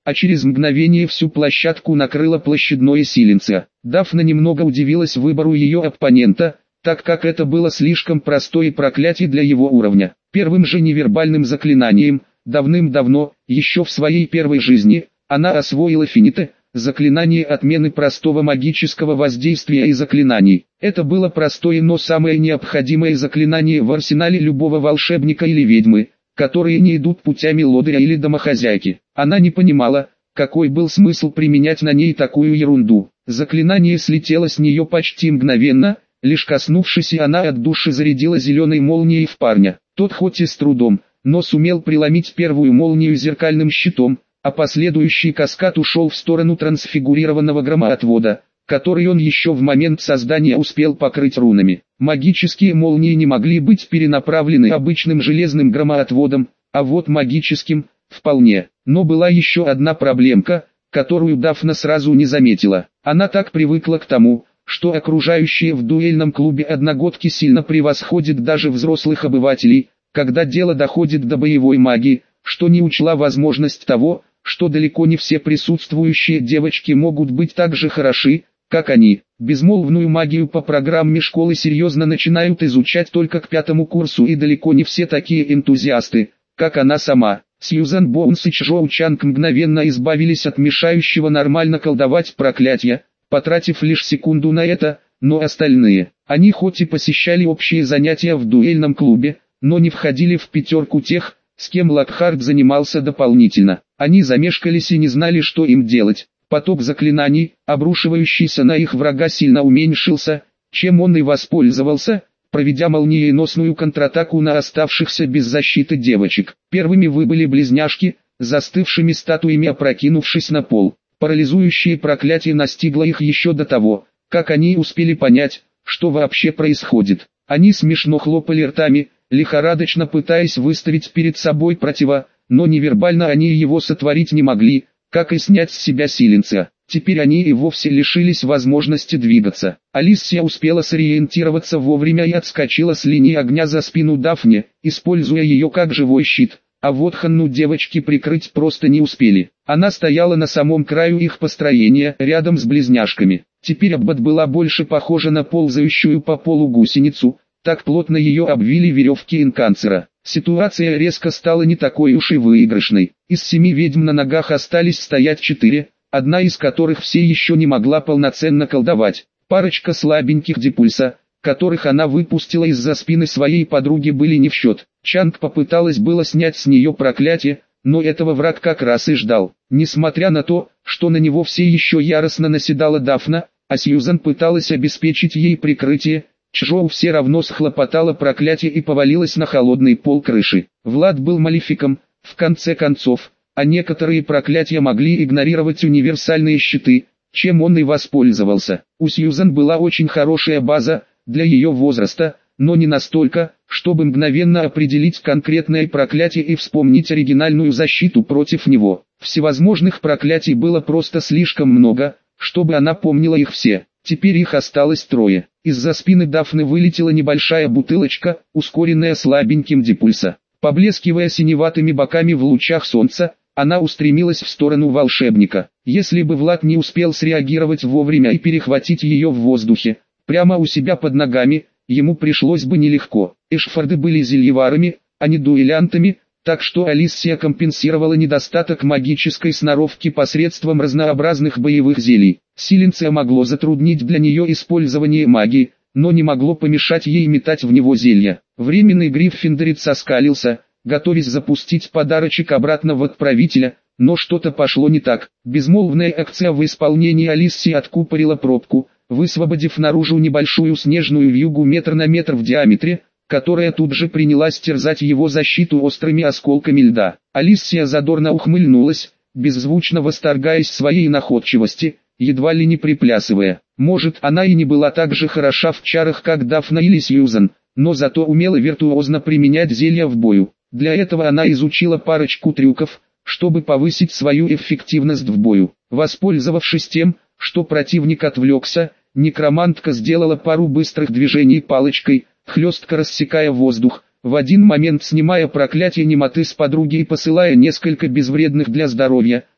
а через мгновение всю площадку накрыло площадное силенце. Дафна немного удивилась выбору ее оппонента, так как это было слишком простое проклятие для его уровня. Первым же невербальным заклинанием, давным-давно, еще в своей первой жизни, она освоила фините, заклинание отмены простого магического воздействия и заклинаний. Это было простое, но самое необходимое заклинание в арсенале любого волшебника или ведьмы, которые не идут путями лодыря или домохозяйки. Она не понимала, какой был смысл применять на ней такую ерунду. Заклинание слетело с нее почти мгновенно, лишь коснувшись, и она от души зарядила зеленой молнией в парня. Тот хоть и с трудом, но сумел преломить первую молнию зеркальным щитом, а последующий каскад ушел в сторону трансфигурированного громоотвода, который он еще в момент создания успел покрыть рунами. Магические молнии не могли быть перенаправлены обычным железным громоотводом, а вот магическим – вполне. Но была еще одна проблемка, которую Дафна сразу не заметила. Она так привыкла к тому, что окружающие в дуэльном клубе одногодки сильно превосходят даже взрослых обывателей, когда дело доходит до боевой магии, что не учла возможность того, что далеко не все присутствующие девочки могут быть так же хороши, как они. Безмолвную магию по программе школы серьезно начинают изучать только к 5-му курсу, и далеко не все такие энтузиасты, как она сама. Сьюзан Боунс и Чжоу Чанг мгновенно избавились от мешающего нормально колдовать проклятия, потратив лишь секунду на это, но остальные, они хоть и посещали общие занятия в дуэльном клубе, но не входили в пятерку тех, с кем Локхарт занимался дополнительно. Они замешкались и не знали, что им делать. Поток заклинаний, обрушивающийся на их врага, сильно уменьшился, чем он и воспользовался, проведя молниеносную контратаку на оставшихся без защиты девочек. Первыми выбыли близняшки, застывшими статуями опрокинувшись на пол. Парализующее проклятие настигло их еще до того, как они успели понять, что вообще происходит. Они смешно хлопали ртами, лихорадочно пытаясь выставить перед собой противо, но невербально они его сотворить не могли, как и снять с себя силенца. Теперь они и вовсе лишились возможности двигаться. Алисия успела сориентироваться вовремя и отскочила с линии огня за спину Дафне, используя ее как живой щит, а вот Ханну девочки прикрыть просто не успели. Она стояла на самом краю их построения, рядом с близняшками. Теперь Аббат была больше похожа на ползающую по полу гусеницу, так плотно ее обвили веревки инканцера. Ситуация резко стала не такой уж и выигрышной. Из 7 ведьм на ногах остались стоять 4, одна из которых все еще не могла полноценно колдовать. Парочка слабеньких Депульса, которых она выпустила из-за спины своей подруги, были не в счет. Чанг попыталась было снять с нее проклятие, но этого враг как раз и ждал. Несмотря на то, что на него все еще яростно наседала Дафна, а Сьюзан пыталась обеспечить ей прикрытие, Чжоу все равно схлопотала проклятие и повалилась на холодный пол крыши. Влад был малефиком, в конце концов, а некоторые проклятия могли игнорировать универсальные щиты, чем он и воспользовался. У Сьюзан была очень хорошая база, для ее возраста, но не настолько, чтобы мгновенно определить конкретное проклятие и вспомнить оригинальную защиту против него. Всевозможных проклятий было просто слишком много, чтобы она помнила их все. Теперь их осталось 3. Из-за спины Дафны вылетела небольшая бутылочка, ускоренная слабеньким Депульса. Поблескивая синеватыми боками в лучах солнца, она устремилась в сторону волшебника. Если бы Влад не успел среагировать вовремя и перехватить ее в воздухе, прямо у себя под ногами, ему пришлось бы нелегко. Эшфорды были зельеварами, а не дуэлянтами, так что Алисия компенсировала недостаток магической сноровки посредством разнообразных боевых зелий. Силенция могло затруднить для нее использование магии, но не могло помешать ей метать в него зелья. Временный Гриффиндорец оскалился, готовясь запустить подарочек обратно в отправителя, но что-то пошло не так. Безмолвная акция в исполнении Алисии откупорила пробку, высвободив наружу небольшую снежную вьюгу метр на метр в диаметре, которая тут же принялась терзать его защиту острыми осколками льда. Алисия задорно ухмыльнулась, беззвучно восторгаясь своей находчивости, едва ли не приплясывая. Может, она и не была так же хороша в чарах, как Дафна или Сьюзан, но зато умела виртуозно применять зелья в бою. Для этого она изучила парочку трюков, чтобы повысить свою эффективность в бою. Воспользовавшись тем, что противник отвлекся, некромантка сделала пару быстрых движений палочкой, хлестко рассекая воздух, в один момент снимая проклятие немоты с подруги и посылая несколько безвредных для здоровья,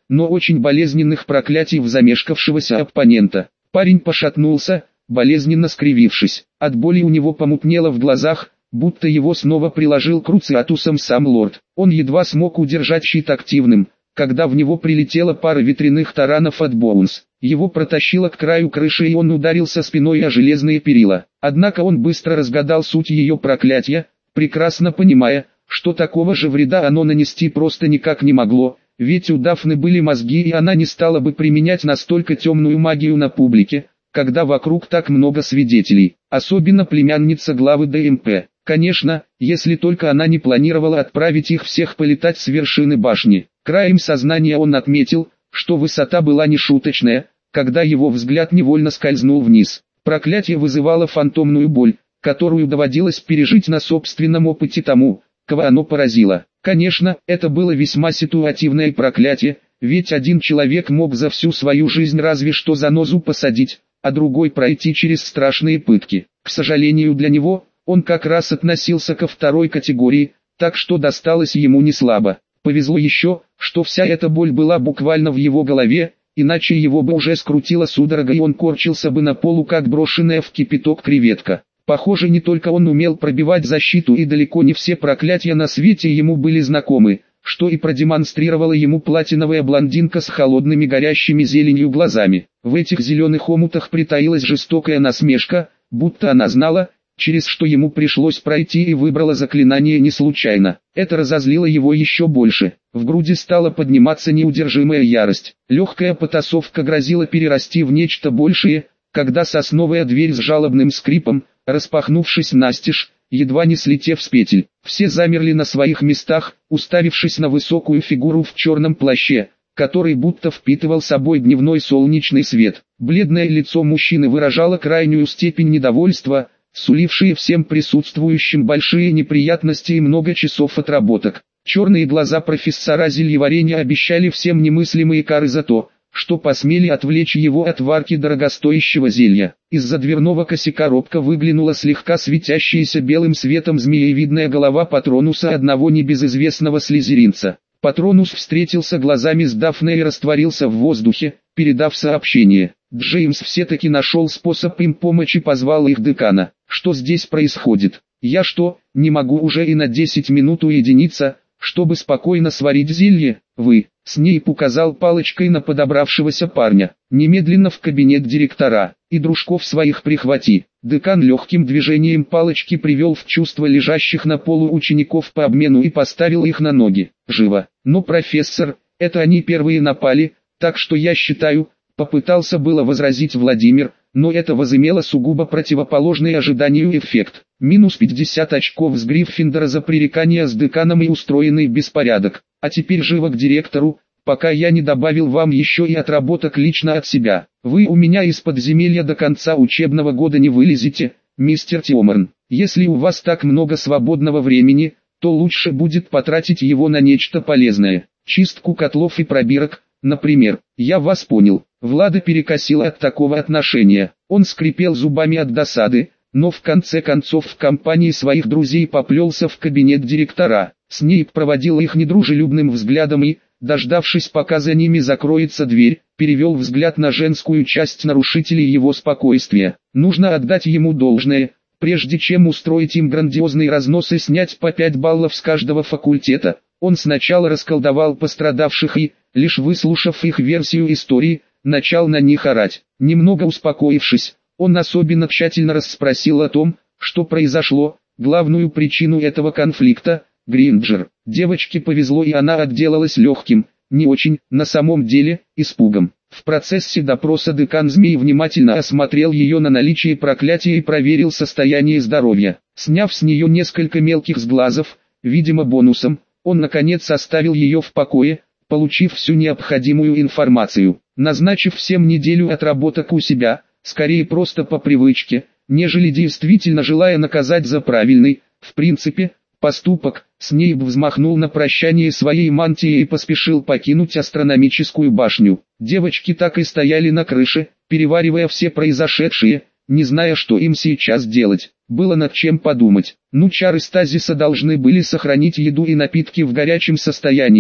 но очень болезненных проклятий в замешкавшегося оппонента. Парень пошатнулся, болезненно скривившись. От боли у него помутнело в глазах, будто его снова приложил круциатусом сам лорд. Он едва смог удержать щит активным, когда в него прилетела пара ветряных таранов от Боунс. Его протащило к краю крыши, и он ударился спиной о железные перила. Однако он быстро разгадал суть ее проклятия, прекрасно понимая, что такого же вреда оно нанести просто никак не могло, ведь у Дафны были мозги, и она не стала бы применять настолько темную магию на публике, когда вокруг так много свидетелей, особенно племянница главы ДМП. Конечно, если только она не планировала отправить их всех полетать с вершины башни. Краем сознания он отметил, что высота была нешуточная, когда его взгляд невольно скользнул вниз. Проклятие вызывало фантомную боль, которую доводилось пережить на собственном опыте тому, кого оно поразило. Конечно, это было весьма ситуативное проклятие, ведь один человек мог за всю свою жизнь разве что занозу посадить, а другой пройти через страшные пытки. К сожалению для него, он как раз относился ко второй категории, так что досталось ему не слабо. Повезло еще, что вся эта боль была буквально в его голове, иначе его бы уже скрутило судорога, и он корчился бы на полу, как брошенная в кипяток креветка. Похоже, не только он умел пробивать защиту, и далеко не все проклятия на свете ему были знакомы, что и продемонстрировала ему платиновая блондинка с холодными горящими зеленью глазами. В этих зеленых омутах притаилась жестокая насмешка, будто она знала, через что ему пришлось пройти, и выбрала заклинание не случайно. Это разозлило его еще больше. В груди стала подниматься неудержимая ярость. Легкая потасовка грозила перерасти в нечто большее, когда сосновая дверь с жалобным скрипом, распахнувшись настежь, едва не слетев с петель, все замерли на своих местах, уставившись на высокую фигуру в черном плаще, который будто впитывал собой дневной солнечный свет. Бледное лицо мужчины выражало крайнюю степень недовольства, сулившие всем присутствующим большие неприятности и много часов отработок. Черные глаза профессора зельеварения обещали всем немыслимые кары за то, что посмели отвлечь его от варки дорогостоящего зелья. Из-за дверного косяка робко выглянула слегка светящаяся белым светом змеевидная голова Патронуса, одного небезызвестного слизеринца. Патронус встретился глазами с Дафной и растворился в воздухе, передав сообщение. Джеймс все-таки нашел способ им помочь и позвал их декана. Что здесь происходит? Я что, не могу уже и на 10 минут уединиться, чтобы спокойно сварить зелье? Вы, Снейп указал палочкой на подобравшегося парня. Немедленно в кабинет директора, и дружков своих прихвати. Декан легким движением палочки привел в чувство лежащих на полу учеников по обмену и поставил их на ноги. Живо. Но профессор, это они первые напали, так что я считаю, попытался было возразить Владимир, но это возымело сугубо противоположный ожиданию эффект. Минус 50 очков с Гриффиндора за пререкание с деканом и устроенный беспорядок. А теперь живо к директору, пока я не добавил вам еще и отработок лично от себя. Вы у меня из подземелья до конца учебного года не вылезете, мистер Тиомерн. Если у вас так много свободного времени, то лучше будет потратить его на нечто полезное. Чистку котлов и пробирок, например. Я вас понял. Влада перекосила от такого отношения. Он скрипел зубами от досады, но в конце концов в компании своих друзей поплелся в кабинет директора. Снейп проводил их недружелюбным взглядом и, дождавшись пока за ними закроется дверь, перевел взгляд на женскую часть нарушителей его спокойствия. Нужно отдать ему должное, прежде чем устроить им грандиозный разнос и снять по 5 баллов с каждого факультета. Он сначала расколдовал пострадавших и, лишь выслушав их версию истории, начал на них орать. Немного успокоившись, он особенно тщательно расспросил о том, что произошло, главную причину этого конфликта – Гринджер. Девочке повезло, и она отделалась легким, не очень, на самом деле, испугом. В процессе допроса декан Змей внимательно осмотрел ее на наличие проклятия и проверил состояние здоровья. Сняв с нее несколько мелких сглазов, видимо бонусом, он наконец оставил ее в покое, получив всю необходимую информацию. Назначив всем неделю отработок у себя, скорее просто по привычке, нежели действительно желая наказать за правильный, в принципе, поступок, Снейп взмахнул на прощание своей мантией и поспешил покинуть астрономическую башню. Девочки так и стояли на крыше, переваривая все произошедшее, не зная, что им сейчас делать. Было над чем подумать. Чары стазиса должны были сохранить еду и напитки в горячем состоянии,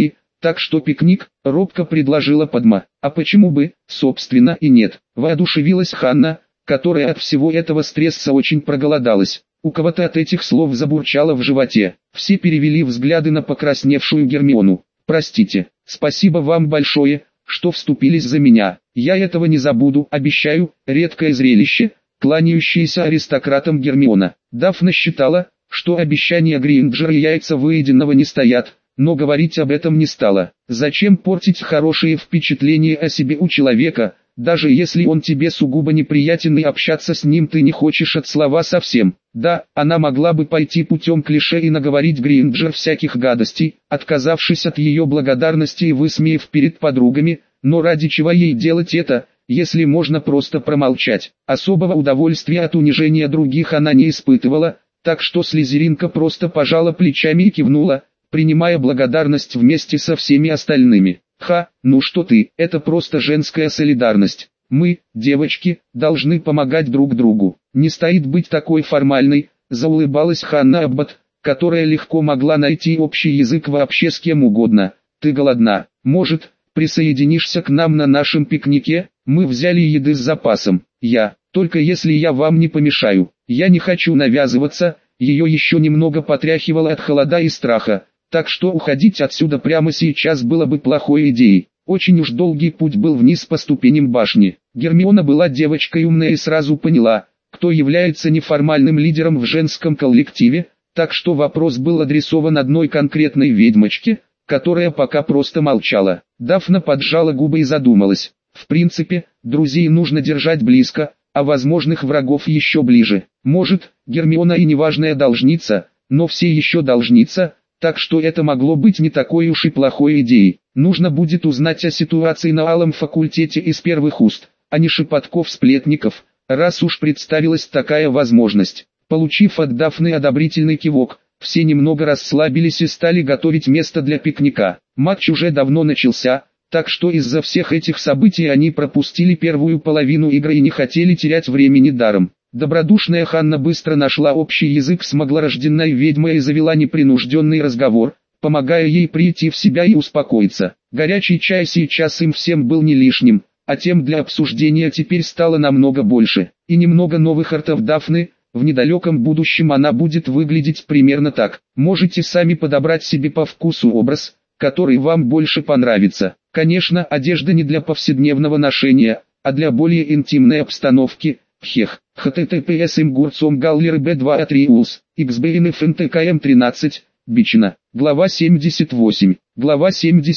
Так что пикник, робко предложила Падма. А почему бы, собственно, и нет. Воодушевилась Ханна, которая от всего этого стресса очень проголодалась. У кого-то от этих слов забурчало в животе. Все перевели взгляды на покрасневшую Гермиону. «Простите, спасибо вам большое, что вступились за меня. Я этого не забуду, обещаю». Редкое зрелище, кланяющаяся аристократам Гермиона. Дафна считала, что обещания Гринджера и яйца выеденного не стоят, но говорить об этом не стала. Зачем портить хорошие впечатления о себе у человека, даже если он тебе сугубо неприятен и общаться с ним ты не хочешь от слова совсем. Да, она могла бы пойти путем клише и наговорить Гринджер всяких гадостей, отказавшись от ее благодарности и высмеяв перед подругами, но ради чего ей делать это, если можно просто промолчать. Особого удовольствия от унижения других она не испытывала, так что слизеринка просто пожала плечами и кивнула, принимая благодарность вместе со всеми остальными. «Ха, ну что ты, это просто женская солидарность. Мы, девочки, должны помогать друг другу. Не стоит быть такой формальной», заулыбалась Ханна Аббат, которая легко могла найти общий язык вообще с кем угодно. «Ты голодна? Может, присоединишься к нам на нашем пикнике? Мы взяли еды с запасом. Только если я вам не помешаю. Я не хочу навязываться». Ее еще немного потряхивало от холода и страха, так что уходить отсюда прямо сейчас было бы плохой идеей. Очень уж долгий путь был вниз по ступеням башни. Гермиона была девочкой умной и сразу поняла, кто является неформальным лидером в женском коллективе, так что вопрос был адресован одной конкретной ведьмочке, которая пока просто молчала. Дафна поджала губы и задумалась. В принципе, друзей нужно держать близко, а возможных врагов еще ближе. Может, Гермиона и неважная должница, но все еще должница, так что это могло быть не такой уж и плохой идеей. Нужно будет узнать о ситуации на алом факультете из первых уст, а не шепотков-сплетников, раз уж представилась такая возможность. Получив от Дафны одобрительный кивок, все немного расслабились и стали готовить место для пикника. Матч уже давно начался, так что из-за всех этих событий они пропустили первую половину игры и не хотели терять времени даром. Добродушная Ханна быстро нашла общий язык с маглорожденной ведьмой и завела непринужденный разговор, помогая ей прийти в себя и успокоиться. Горячий чай сейчас им всем был не лишним, а тем для обсуждения теперь стало намного больше. И немного новых артов Дафны, в недалеком будущем она будет выглядеть примерно так. Можете сами подобрать себе по вкусу образ, который вам больше понравится. Конечно, одежда не для повседневного ношения, а для более интимной обстановки. Хех. https имгурцом галлеры b2 атриус, xbnfntkm 13, Бичина. Глава 78. Глава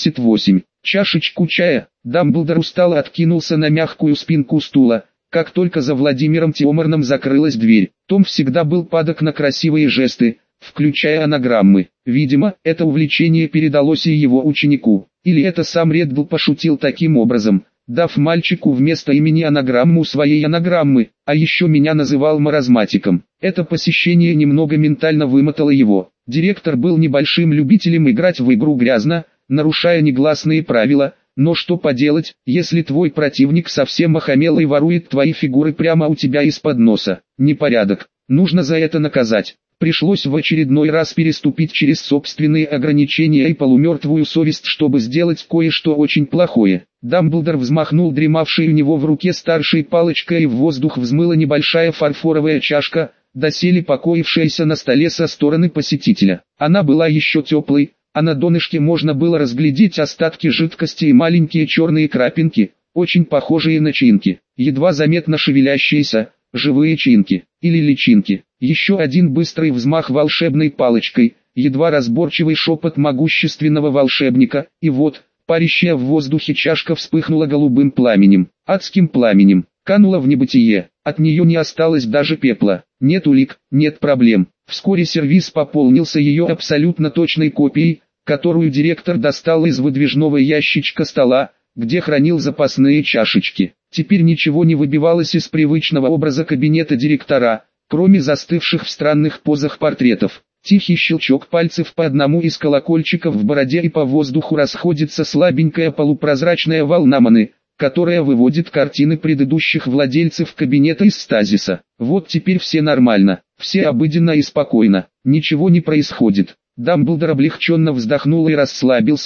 78. Чашечку чая. Дамблдор устало откинулся на мягкую спинку стула, как только за Владимиром Тиомарном закрылась дверь. Том всегда был падок на красивые жесты, включая анаграммы. Видимо, это увлечение передалось и его ученику. Или это сам Реддл пошутил таким образом, дав мальчику вместо имени анаграмму своей анаграммы, а еще меня называл маразматиком. Это посещение немного ментально вымотало его. Директор был небольшим любителем играть в игру грязно, нарушая негласные правила, но что поделать, если твой противник совсем охамел и ворует твои фигуры прямо у тебя из-под носа. Непорядок, нужно за это наказать. Пришлось в очередной раз переступить через собственные ограничения и полумертвую совесть, чтобы сделать кое-что очень плохое. Дамблдор взмахнул дремавшей у него в руке старшей палочкой, и в воздух взмыла небольшая фарфоровая чашка, доселе покоившаяся на столе со стороны посетителя. Она была еще теплой, а на донышке можно было разглядеть остатки жидкости и маленькие черные крапинки, очень похожие на чинки, едва заметно шевелящиеся, живые чинки, или личинки. Еще один быстрый взмах волшебной палочкой, едва разборчивый шепот могущественного волшебника, и вот, парящая в воздухе чашка вспыхнула голубым пламенем, адским пламенем, канула в небытие, от нее не осталось даже пепла. Нет улик, нет проблем. Вскоре сервиз пополнился ее абсолютно точной копией, которую директор достал из выдвижного ящичка стола, где хранил запасные чашечки. Теперь ничего не выбивалось из привычного образа кабинета директора, кроме застывших в странных позах портретов. Тихий щелчок пальцев по одному из колокольчиков в бороде, и по воздуху расходится слабенькая полупрозрачная волна маны, которая выводит картины предыдущих владельцев кабинета из стазиса. Вот теперь все нормально, все обыденно и спокойно, ничего не происходит. Дамблдор облегченно вздохнул и расслабился,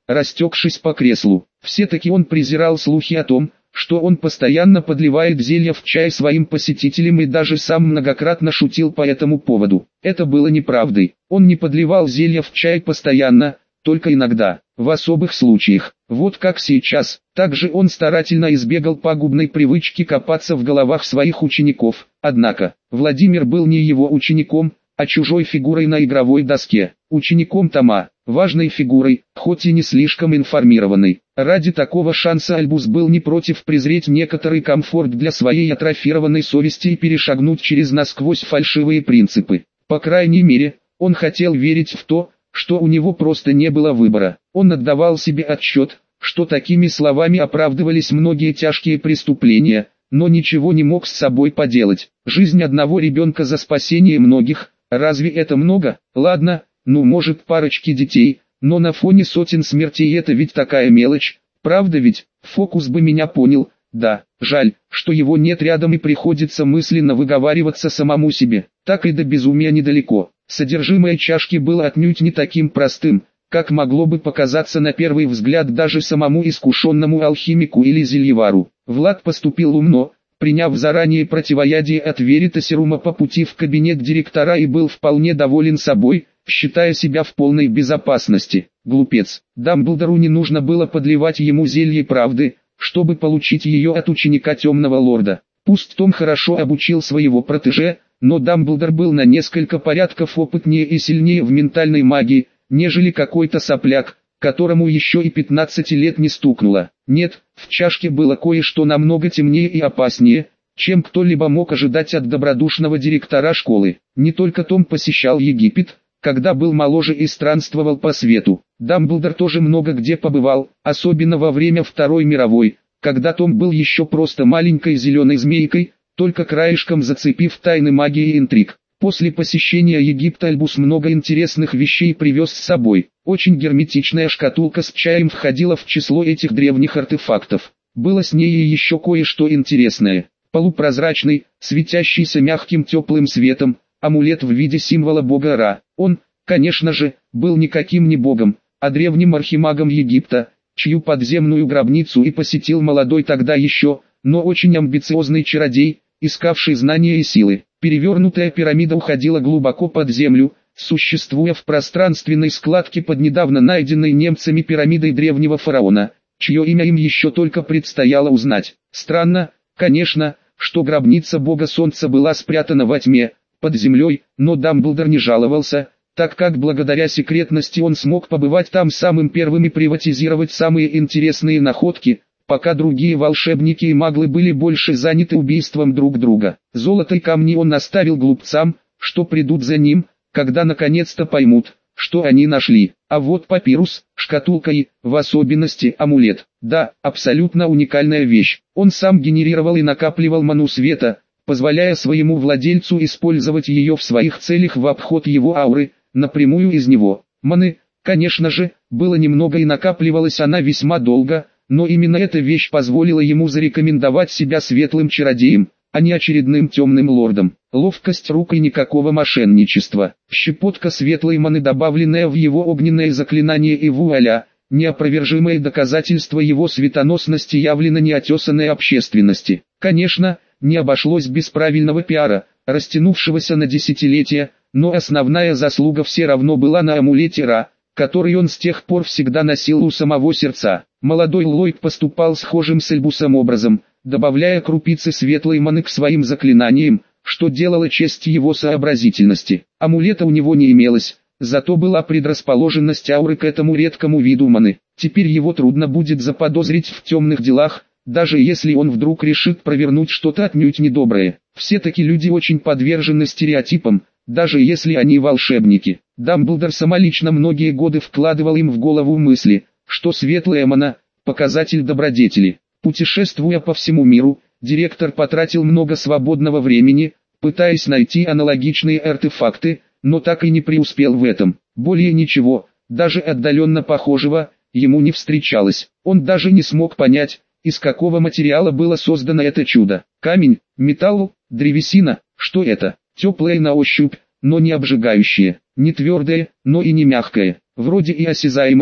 растекшись по креслу. Все-таки он презирал слухи о том, что он постоянно подливает зелья в чай своим посетителям и даже сам многократно шутил по этому поводу. Это было неправдой. Он не подливал зелья в чай постоянно, только иногда, в особых случаях. Вот как сейчас. Также он старательно избегал пагубной привычки копаться в головах своих учеников. Однако, Владимир был не его учеником, а чужой фигурой на игровой доске. Учеником Тома, важной фигурой, хоть и не слишком информированной. Ради такого шанса Альбус был не против презреть некоторый комфорт для своей атрофированной совести и перешагнуть через насквозь фальшивые принципы. По крайней мере, он хотел верить в то, что у него просто не было выбора. Он отдавал себе отчет, что такими словами оправдывались многие тяжкие преступления, но ничего не мог с собой поделать. Жизнь одного ребенка за спасение многих, разве это много? Ладно, ну может парочки детей, но на фоне сотен смертей это ведь такая мелочь, правда ведь? Фокус бы меня понял. Да, жаль, что его нет рядом и приходится мысленно выговариваться самому себе. Так и до безумия недалеко. Содержимое чашки было отнюдь не таким простым, как могло бы показаться на первый взгляд даже самому искушенному алхимику или зельевару. Влад поступил умно, приняв заранее противоядие от Веритасирума по пути в кабинет директора и был вполне доволен собой, считая себя в полной безопасности. Глупец. Дамблдору не нужно было подливать ему зелье правды, чтобы получить ее от ученика Темного Лорда. Пусть Том хорошо обучил своего протеже, но Дамблдор был на несколько порядков опытнее и сильнее в ментальной магии, нежели какой-то сопляк, которому еще и 15 лет не стукнуло. Нет, в чашке было кое-что намного темнее и опаснее, чем кто-либо мог ожидать от добродушного директора школы. Не только Том посещал Египет, когда был моложе и странствовал по свету. Дамблдор тоже много где побывал, особенно во время Второй мировой, когда Том был еще просто маленькой зеленой змейкой, только краешком зацепив тайны магии и интриг. После посещения Египта Альбус много интересных вещей привез с собой. Очень герметичная шкатулка с чаем входила в число этих древних артефактов. Было с ней и еще кое-что интересное. Полупрозрачный, светящийся мягким теплым светом, амулет в виде символа бога Ра. Он, конечно же, был никаким не богом, а древним архимагом Египта, чью подземную гробницу и посетил молодой тогда еще, но очень амбициозный чародей, искавший знания и силы. Перевернутая пирамида уходила глубоко под землю, существуя в пространственной складке под недавно найденной немцами пирамидой древнего фараона, чье имя им еще только предстояло узнать. Странно, конечно, что гробница бога солнца была спрятана во тьме, под землей, но Дамблдор не жаловался, так как благодаря секретности он смог побывать там самым первым и приватизировать самые интересные находки, пока другие волшебники и маглы были больше заняты убийством друг друга. Золото и камни он оставил глупцам, что придут за ним, когда наконец-то поймут, что они нашли. А вот папирус, шкатулка и, в особенности, амулет. Да, абсолютно уникальная вещь. Он сам генерировал и накапливал ману света, позволяя своему владельцу использовать ее в своих целях в обход его ауры, напрямую из него. Маны, конечно же, было немного и накапливалась она весьма долго, но именно эта вещь позволила ему зарекомендовать себя светлым чародеем, а не очередным темным лордом. Ловкость рук и никакого мошенничества. Щепотка светлой маны, добавленная в его огненное заклинание, и вуаля, неопровержимое доказательство его светоносности явлено неотесанной общественности. Конечно, не обошлось без правильного пиара, растянувшегося на десятилетия, но основная заслуга все равно была на амулете Ра, который он с тех пор всегда носил у самого сердца. Молодой Ллойд поступал схожим с Альбусом образом, добавляя крупицы светлой маны к своим заклинаниям, что делало честь его сообразительности. Амулета у него не имелось, зато была предрасположенность ауры к этому редкому виду маны. Теперь его трудно будет заподозрить в темных делах, даже если он вдруг решит провернуть что-то отнюдь недоброе. Все-таки люди очень подвержены стереотипам, даже если они волшебники. Дамблдор самолично многие годы вкладывал им в голову мысли, что светлая мана – показатель добродетели. Путешествуя по всему миру, директор потратил много свободного времени, пытаясь найти аналогичные артефакты, но так и не преуспел в этом. Более ничего, даже отдаленно похожего, ему не встречалось. Он даже не смог понять, из какого материала было создано это чудо. Камень, металл, древесина, что это? Теплое на ощупь, но не обжигающее, не твердое, но и не мягкое, вроде и осязаемое,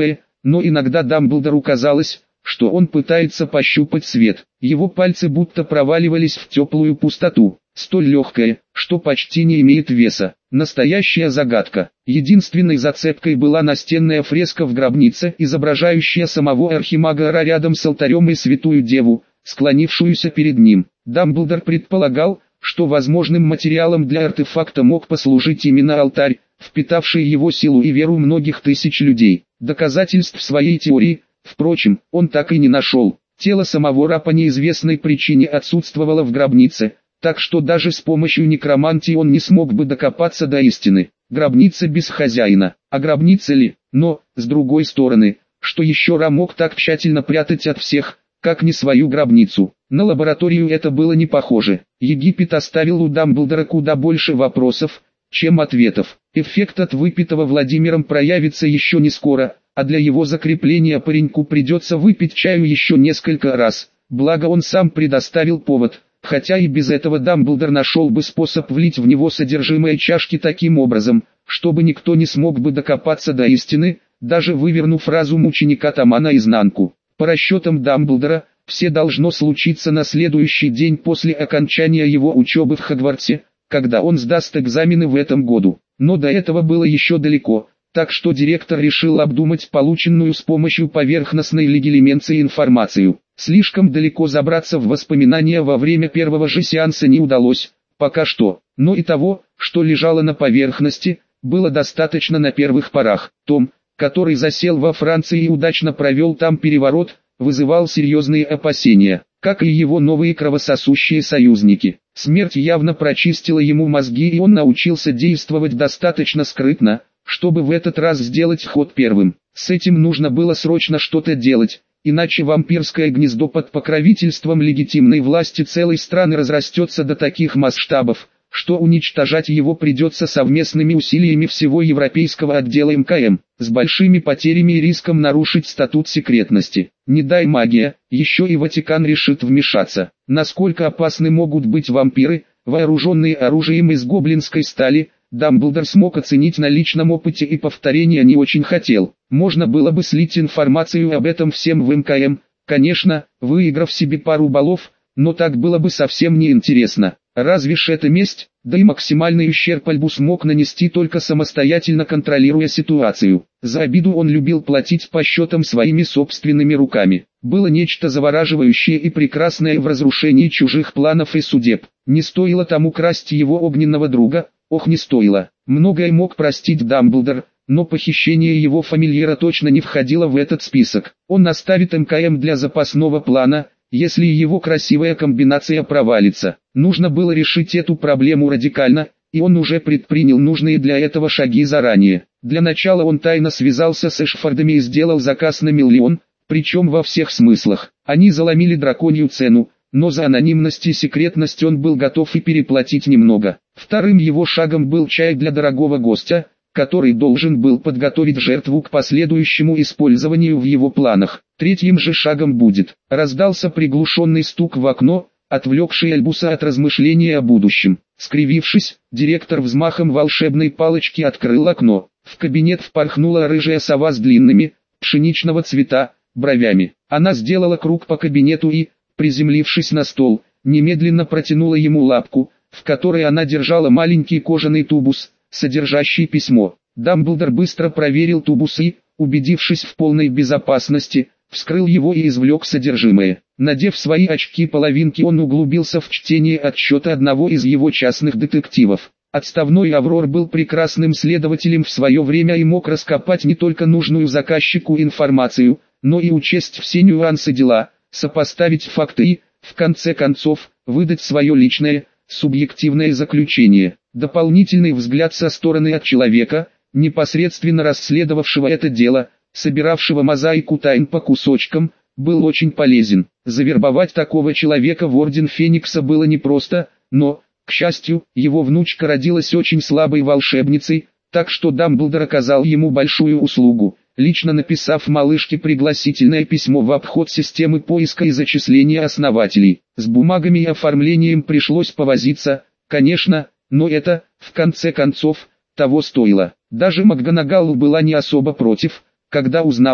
но иногда Дамблдору казалось, что он пытается пощупать свет. Его пальцы будто проваливались в теплую пустоту, столь легкая, что почти не имеет веса. Настоящая загадка. Единственной зацепкой была настенная фреска в гробнице, изображающая самого архимага Ра рядом с алтарем и святую деву, склонившуюся перед ним. Дамблдор предполагал, что возможным материалом для артефакта мог послужить именно алтарь, впитавший его силу и веру многих тысяч людей. Доказательств своей теории, впрочем, он так и не нашел. Тело самого Ра по неизвестной причине отсутствовало в гробнице, так что даже с помощью некромантии он не смог бы докопаться до истины. Гробница без хозяина, а гробница ли? Но, с другой стороны, что еще Ра мог так тщательно прятать от всех, как не свою гробницу? На лабораторию это было не похоже. Египет оставил у Дамблдора куда больше вопросов, чем ответов. Эффект от выпитого Владимиром проявится еще не скоро, а для его закрепления пареньку придется выпить чаю еще несколько раз. Благо он сам предоставил повод, хотя и без этого Дамблдор нашел бы способ влить в него содержимое чашки таким образом, чтобы никто не смог бы докопаться до истины, даже вывернув разум ученика Тома наизнанку. По расчетам Дамблдора, все должно случиться на следующий день после окончания его учебы в Хогвартсе, когда он сдаст экзамены в этом году. Но до этого было еще далеко, так что директор решил обдумать полученную с помощью поверхностной легилименции информацию. Слишком далеко забраться в воспоминания во время первого же сеанса не удалось, пока что, но и того, что лежало на поверхности, было достаточно на первых порах. Том, который засел во Франции и удачно провел там переворот, вызывал серьезные опасения, как и его новые кровососущие союзники. Смерть явно прочистила ему мозги, и он научился действовать достаточно скрытно, чтобы в этот раз сделать ход первым. С этим нужно было срочно что-то делать, иначе вампирское гнездо под покровительством легитимной власти целой страны разрастется до таких масштабов, что уничтожать его придется совместными усилиями всего европейского отдела МКМ, с большими потерями и риском нарушить статут секретности. Не дай магия, еще и Ватикан решит вмешаться. Насколько опасны могут быть вампиры, вооруженные оружием из гоблинской стали, Дамблдор смог оценить на личном опыте и повторения не очень хотел. Можно было бы слить информацию об этом всем в МКМ, конечно, выиграв себе пару баллов, но так было бы совсем неинтересно. Разве ж это месть? Да и максимальный ущерб Альбус мог нанести только самостоятельно контролируя ситуацию. За обиду он любил платить по счетам своими собственными руками. Было нечто завораживающее и прекрасное в разрушении чужих планов и судеб. Не стоило тому красть его огненного друга, ох, не стоило. Многое мог простить Дамблдор, но похищение его фамильяра точно не входило в этот список. Он оставит МКМ для запасного плана, если его красивая комбинация провалится. Нужно было решить эту проблему радикально, и он уже предпринял нужные для этого шаги заранее. Для начала он тайно связался с Эшфордами и сделал заказ на 1 миллион, причем во всех смыслах. Они заломили драконью цену, но за анонимность и секретность он был готов и переплатить немного. Вторым его шагом был чай для дорогого гостя, который должен был подготовить жертву к последующему использованию в его планах. Третьим же шагом будет. Раздался приглушенный стук в окно, отвлекший Альбуса от размышления о будущем. Скривившись, директор взмахом волшебной палочки открыл окно. В кабинет впорхнула рыжая сова с длинными, пшеничного цвета, бровями. Она сделала круг по кабинету и, приземлившись на стол, немедленно протянула ему лапку, в которой она держала маленький кожаный тубус, содержащий письмо. Дамблдор быстро проверил тубус и, убедившись в полной безопасности, вскрыл его и извлек содержимое. Надев свои очки-половинки, он углубился в чтение отчета одного из его частных детективов. Отставной Аврор был прекрасным следователем в свое время и мог раскопать не только нужную заказчику информацию, но и учесть все нюансы дела, сопоставить факты и, в конце концов, выдать свое личное, субъективное заключение. Дополнительный взгляд со стороны от человека, непосредственно расследовавшего это дело, собиравшего мозаику тайн по кусочкам, был очень полезен. Завербовать такого человека в Орден Феникса было непросто, но, к счастью, его внучка родилась очень слабой волшебницей, так что Дамблдор оказал ему большую услугу, лично написав малышке пригласительное письмо в обход системы поиска и зачисления основателей. С бумагами и оформлением пришлось повозиться, конечно, но это, в конце концов, того стоило. Даже МакГонагал была не особо против, когда узнала,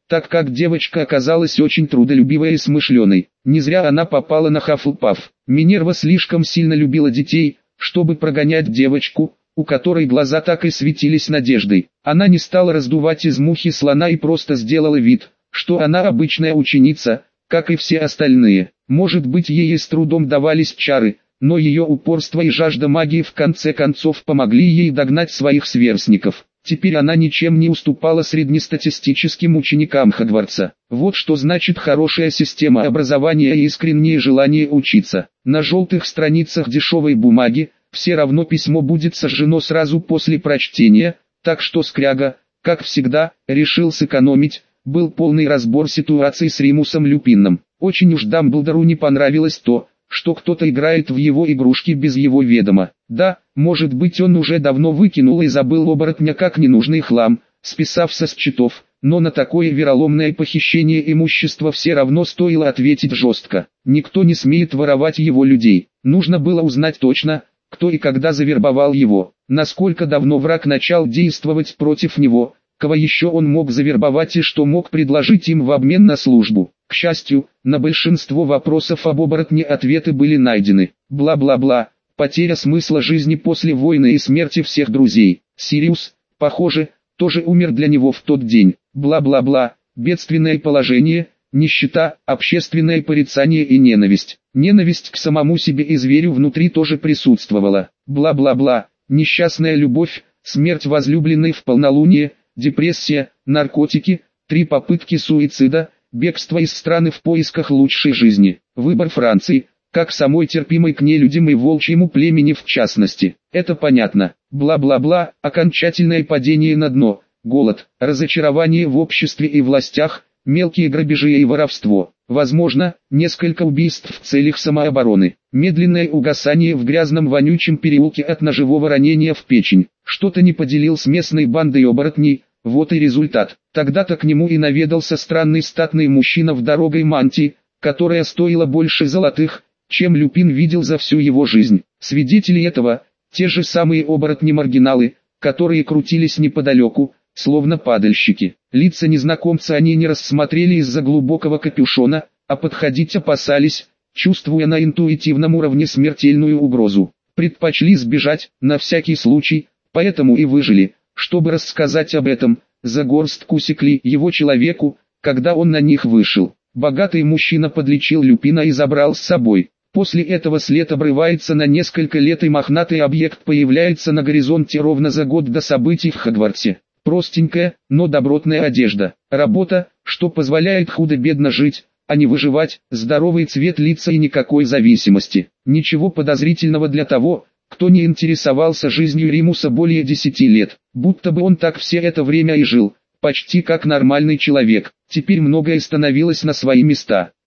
так как девочка оказалась очень трудолюбивой и смышленой. Не зря она попала на Хафлпаф. Минерва слишком сильно любила детей, чтобы прогонять девочку, у которой глаза так и светились надеждой. Она не стала раздувать из мухи слона и просто сделала вид, что она обычная ученица, как и все остальные. Может быть, ей с трудом давались чары, но ее упорство и жажда магии в конце концов помогли ей догнать своих сверстников. Теперь она ничем не уступала среднестатистическим ученикам Хогвартса. Вот что значит хорошая система образования и искреннее желание учиться. На желтых страницах дешевой бумаги все равно письмо будет сожжено сразу после прочтения, так что Скряга, как всегда, решил сэкономить. Был полный разбор ситуации с Римусом Люпином. Очень уж Дамблдору не понравилось то, что кто-то играет в его игрушки без его ведома. Да, может быть, он уже давно выкинул и забыл оборотня как ненужный хлам, списав со счетов, но на такое вероломное похищение имущества все равно стоило ответить жестко. Никто не смеет воровать его людей. Нужно было узнать точно, кто и когда завербовал его, насколько давно враг начал действовать против него, кого еще он мог завербовать и что мог предложить им в обмен на службу. К счастью, на большинство вопросов об оборотне ответы были найдены. Бла-бла-бла, потеря смысла жизни после войны и смерти всех друзей. Сириус, похоже, тоже умер для него в тот день. Бла-бла-бла, бедственное положение, нищета, общественное порицание и ненависть. Ненависть к самому себе и зверю внутри тоже присутствовала. Бла-бла-бла, несчастная любовь, смерть возлюбленной в полнолуние, депрессия, наркотики, 3 попытки суицида, бегство из страны в поисках лучшей жизни, выбор Франции, как самой терпимой к нелюдям и волчьему племени в частности. Это понятно. Бла-бла-бла, окончательное падение на дно, голод, разочарование в обществе и властях, мелкие грабежи и воровство. Возможно, несколько убийств в целях самообороны. Медленное угасание в грязном вонючем переулке от ножевого ранения в печень. Что-то не поделил с местной бандой оборотней, вот и результат. Тогда-то к нему и наведался странный статный мужчина в дорогой мантии, которая стоила больше золотых, чем Люпин видел за всю его жизнь. Свидетели этого, те же самые оборотни-маргиналы, которые крутились неподалеку, словно падальщики. Лица незнакомца они не рассмотрели из-за глубокого капюшона, а подходить опасались, чувствуя на интуитивном уровне смертельную угрозу. Предпочли сбежать, на всякий случай, поэтому и выжили, чтобы рассказать об этом, за горстку секли его человеку, когда он на них вышел. Богатый мужчина подлечил Люпина и забрал с собой. После этого след обрывается на несколько лет и мохнатый объект появляется на горизонте ровно за год до событий в Хогвартсе. Простенькая, но добротная одежда. Работа, что позволяет худо-бедно жить, а не выживать, здоровый цвет лица и никакой зависимости. Ничего подозрительного для того, кто не интересовался жизнью Римуса более 10 лет. Будто бы он так все это время и жил, почти как нормальный человек. Теперь многое становилось на свои места.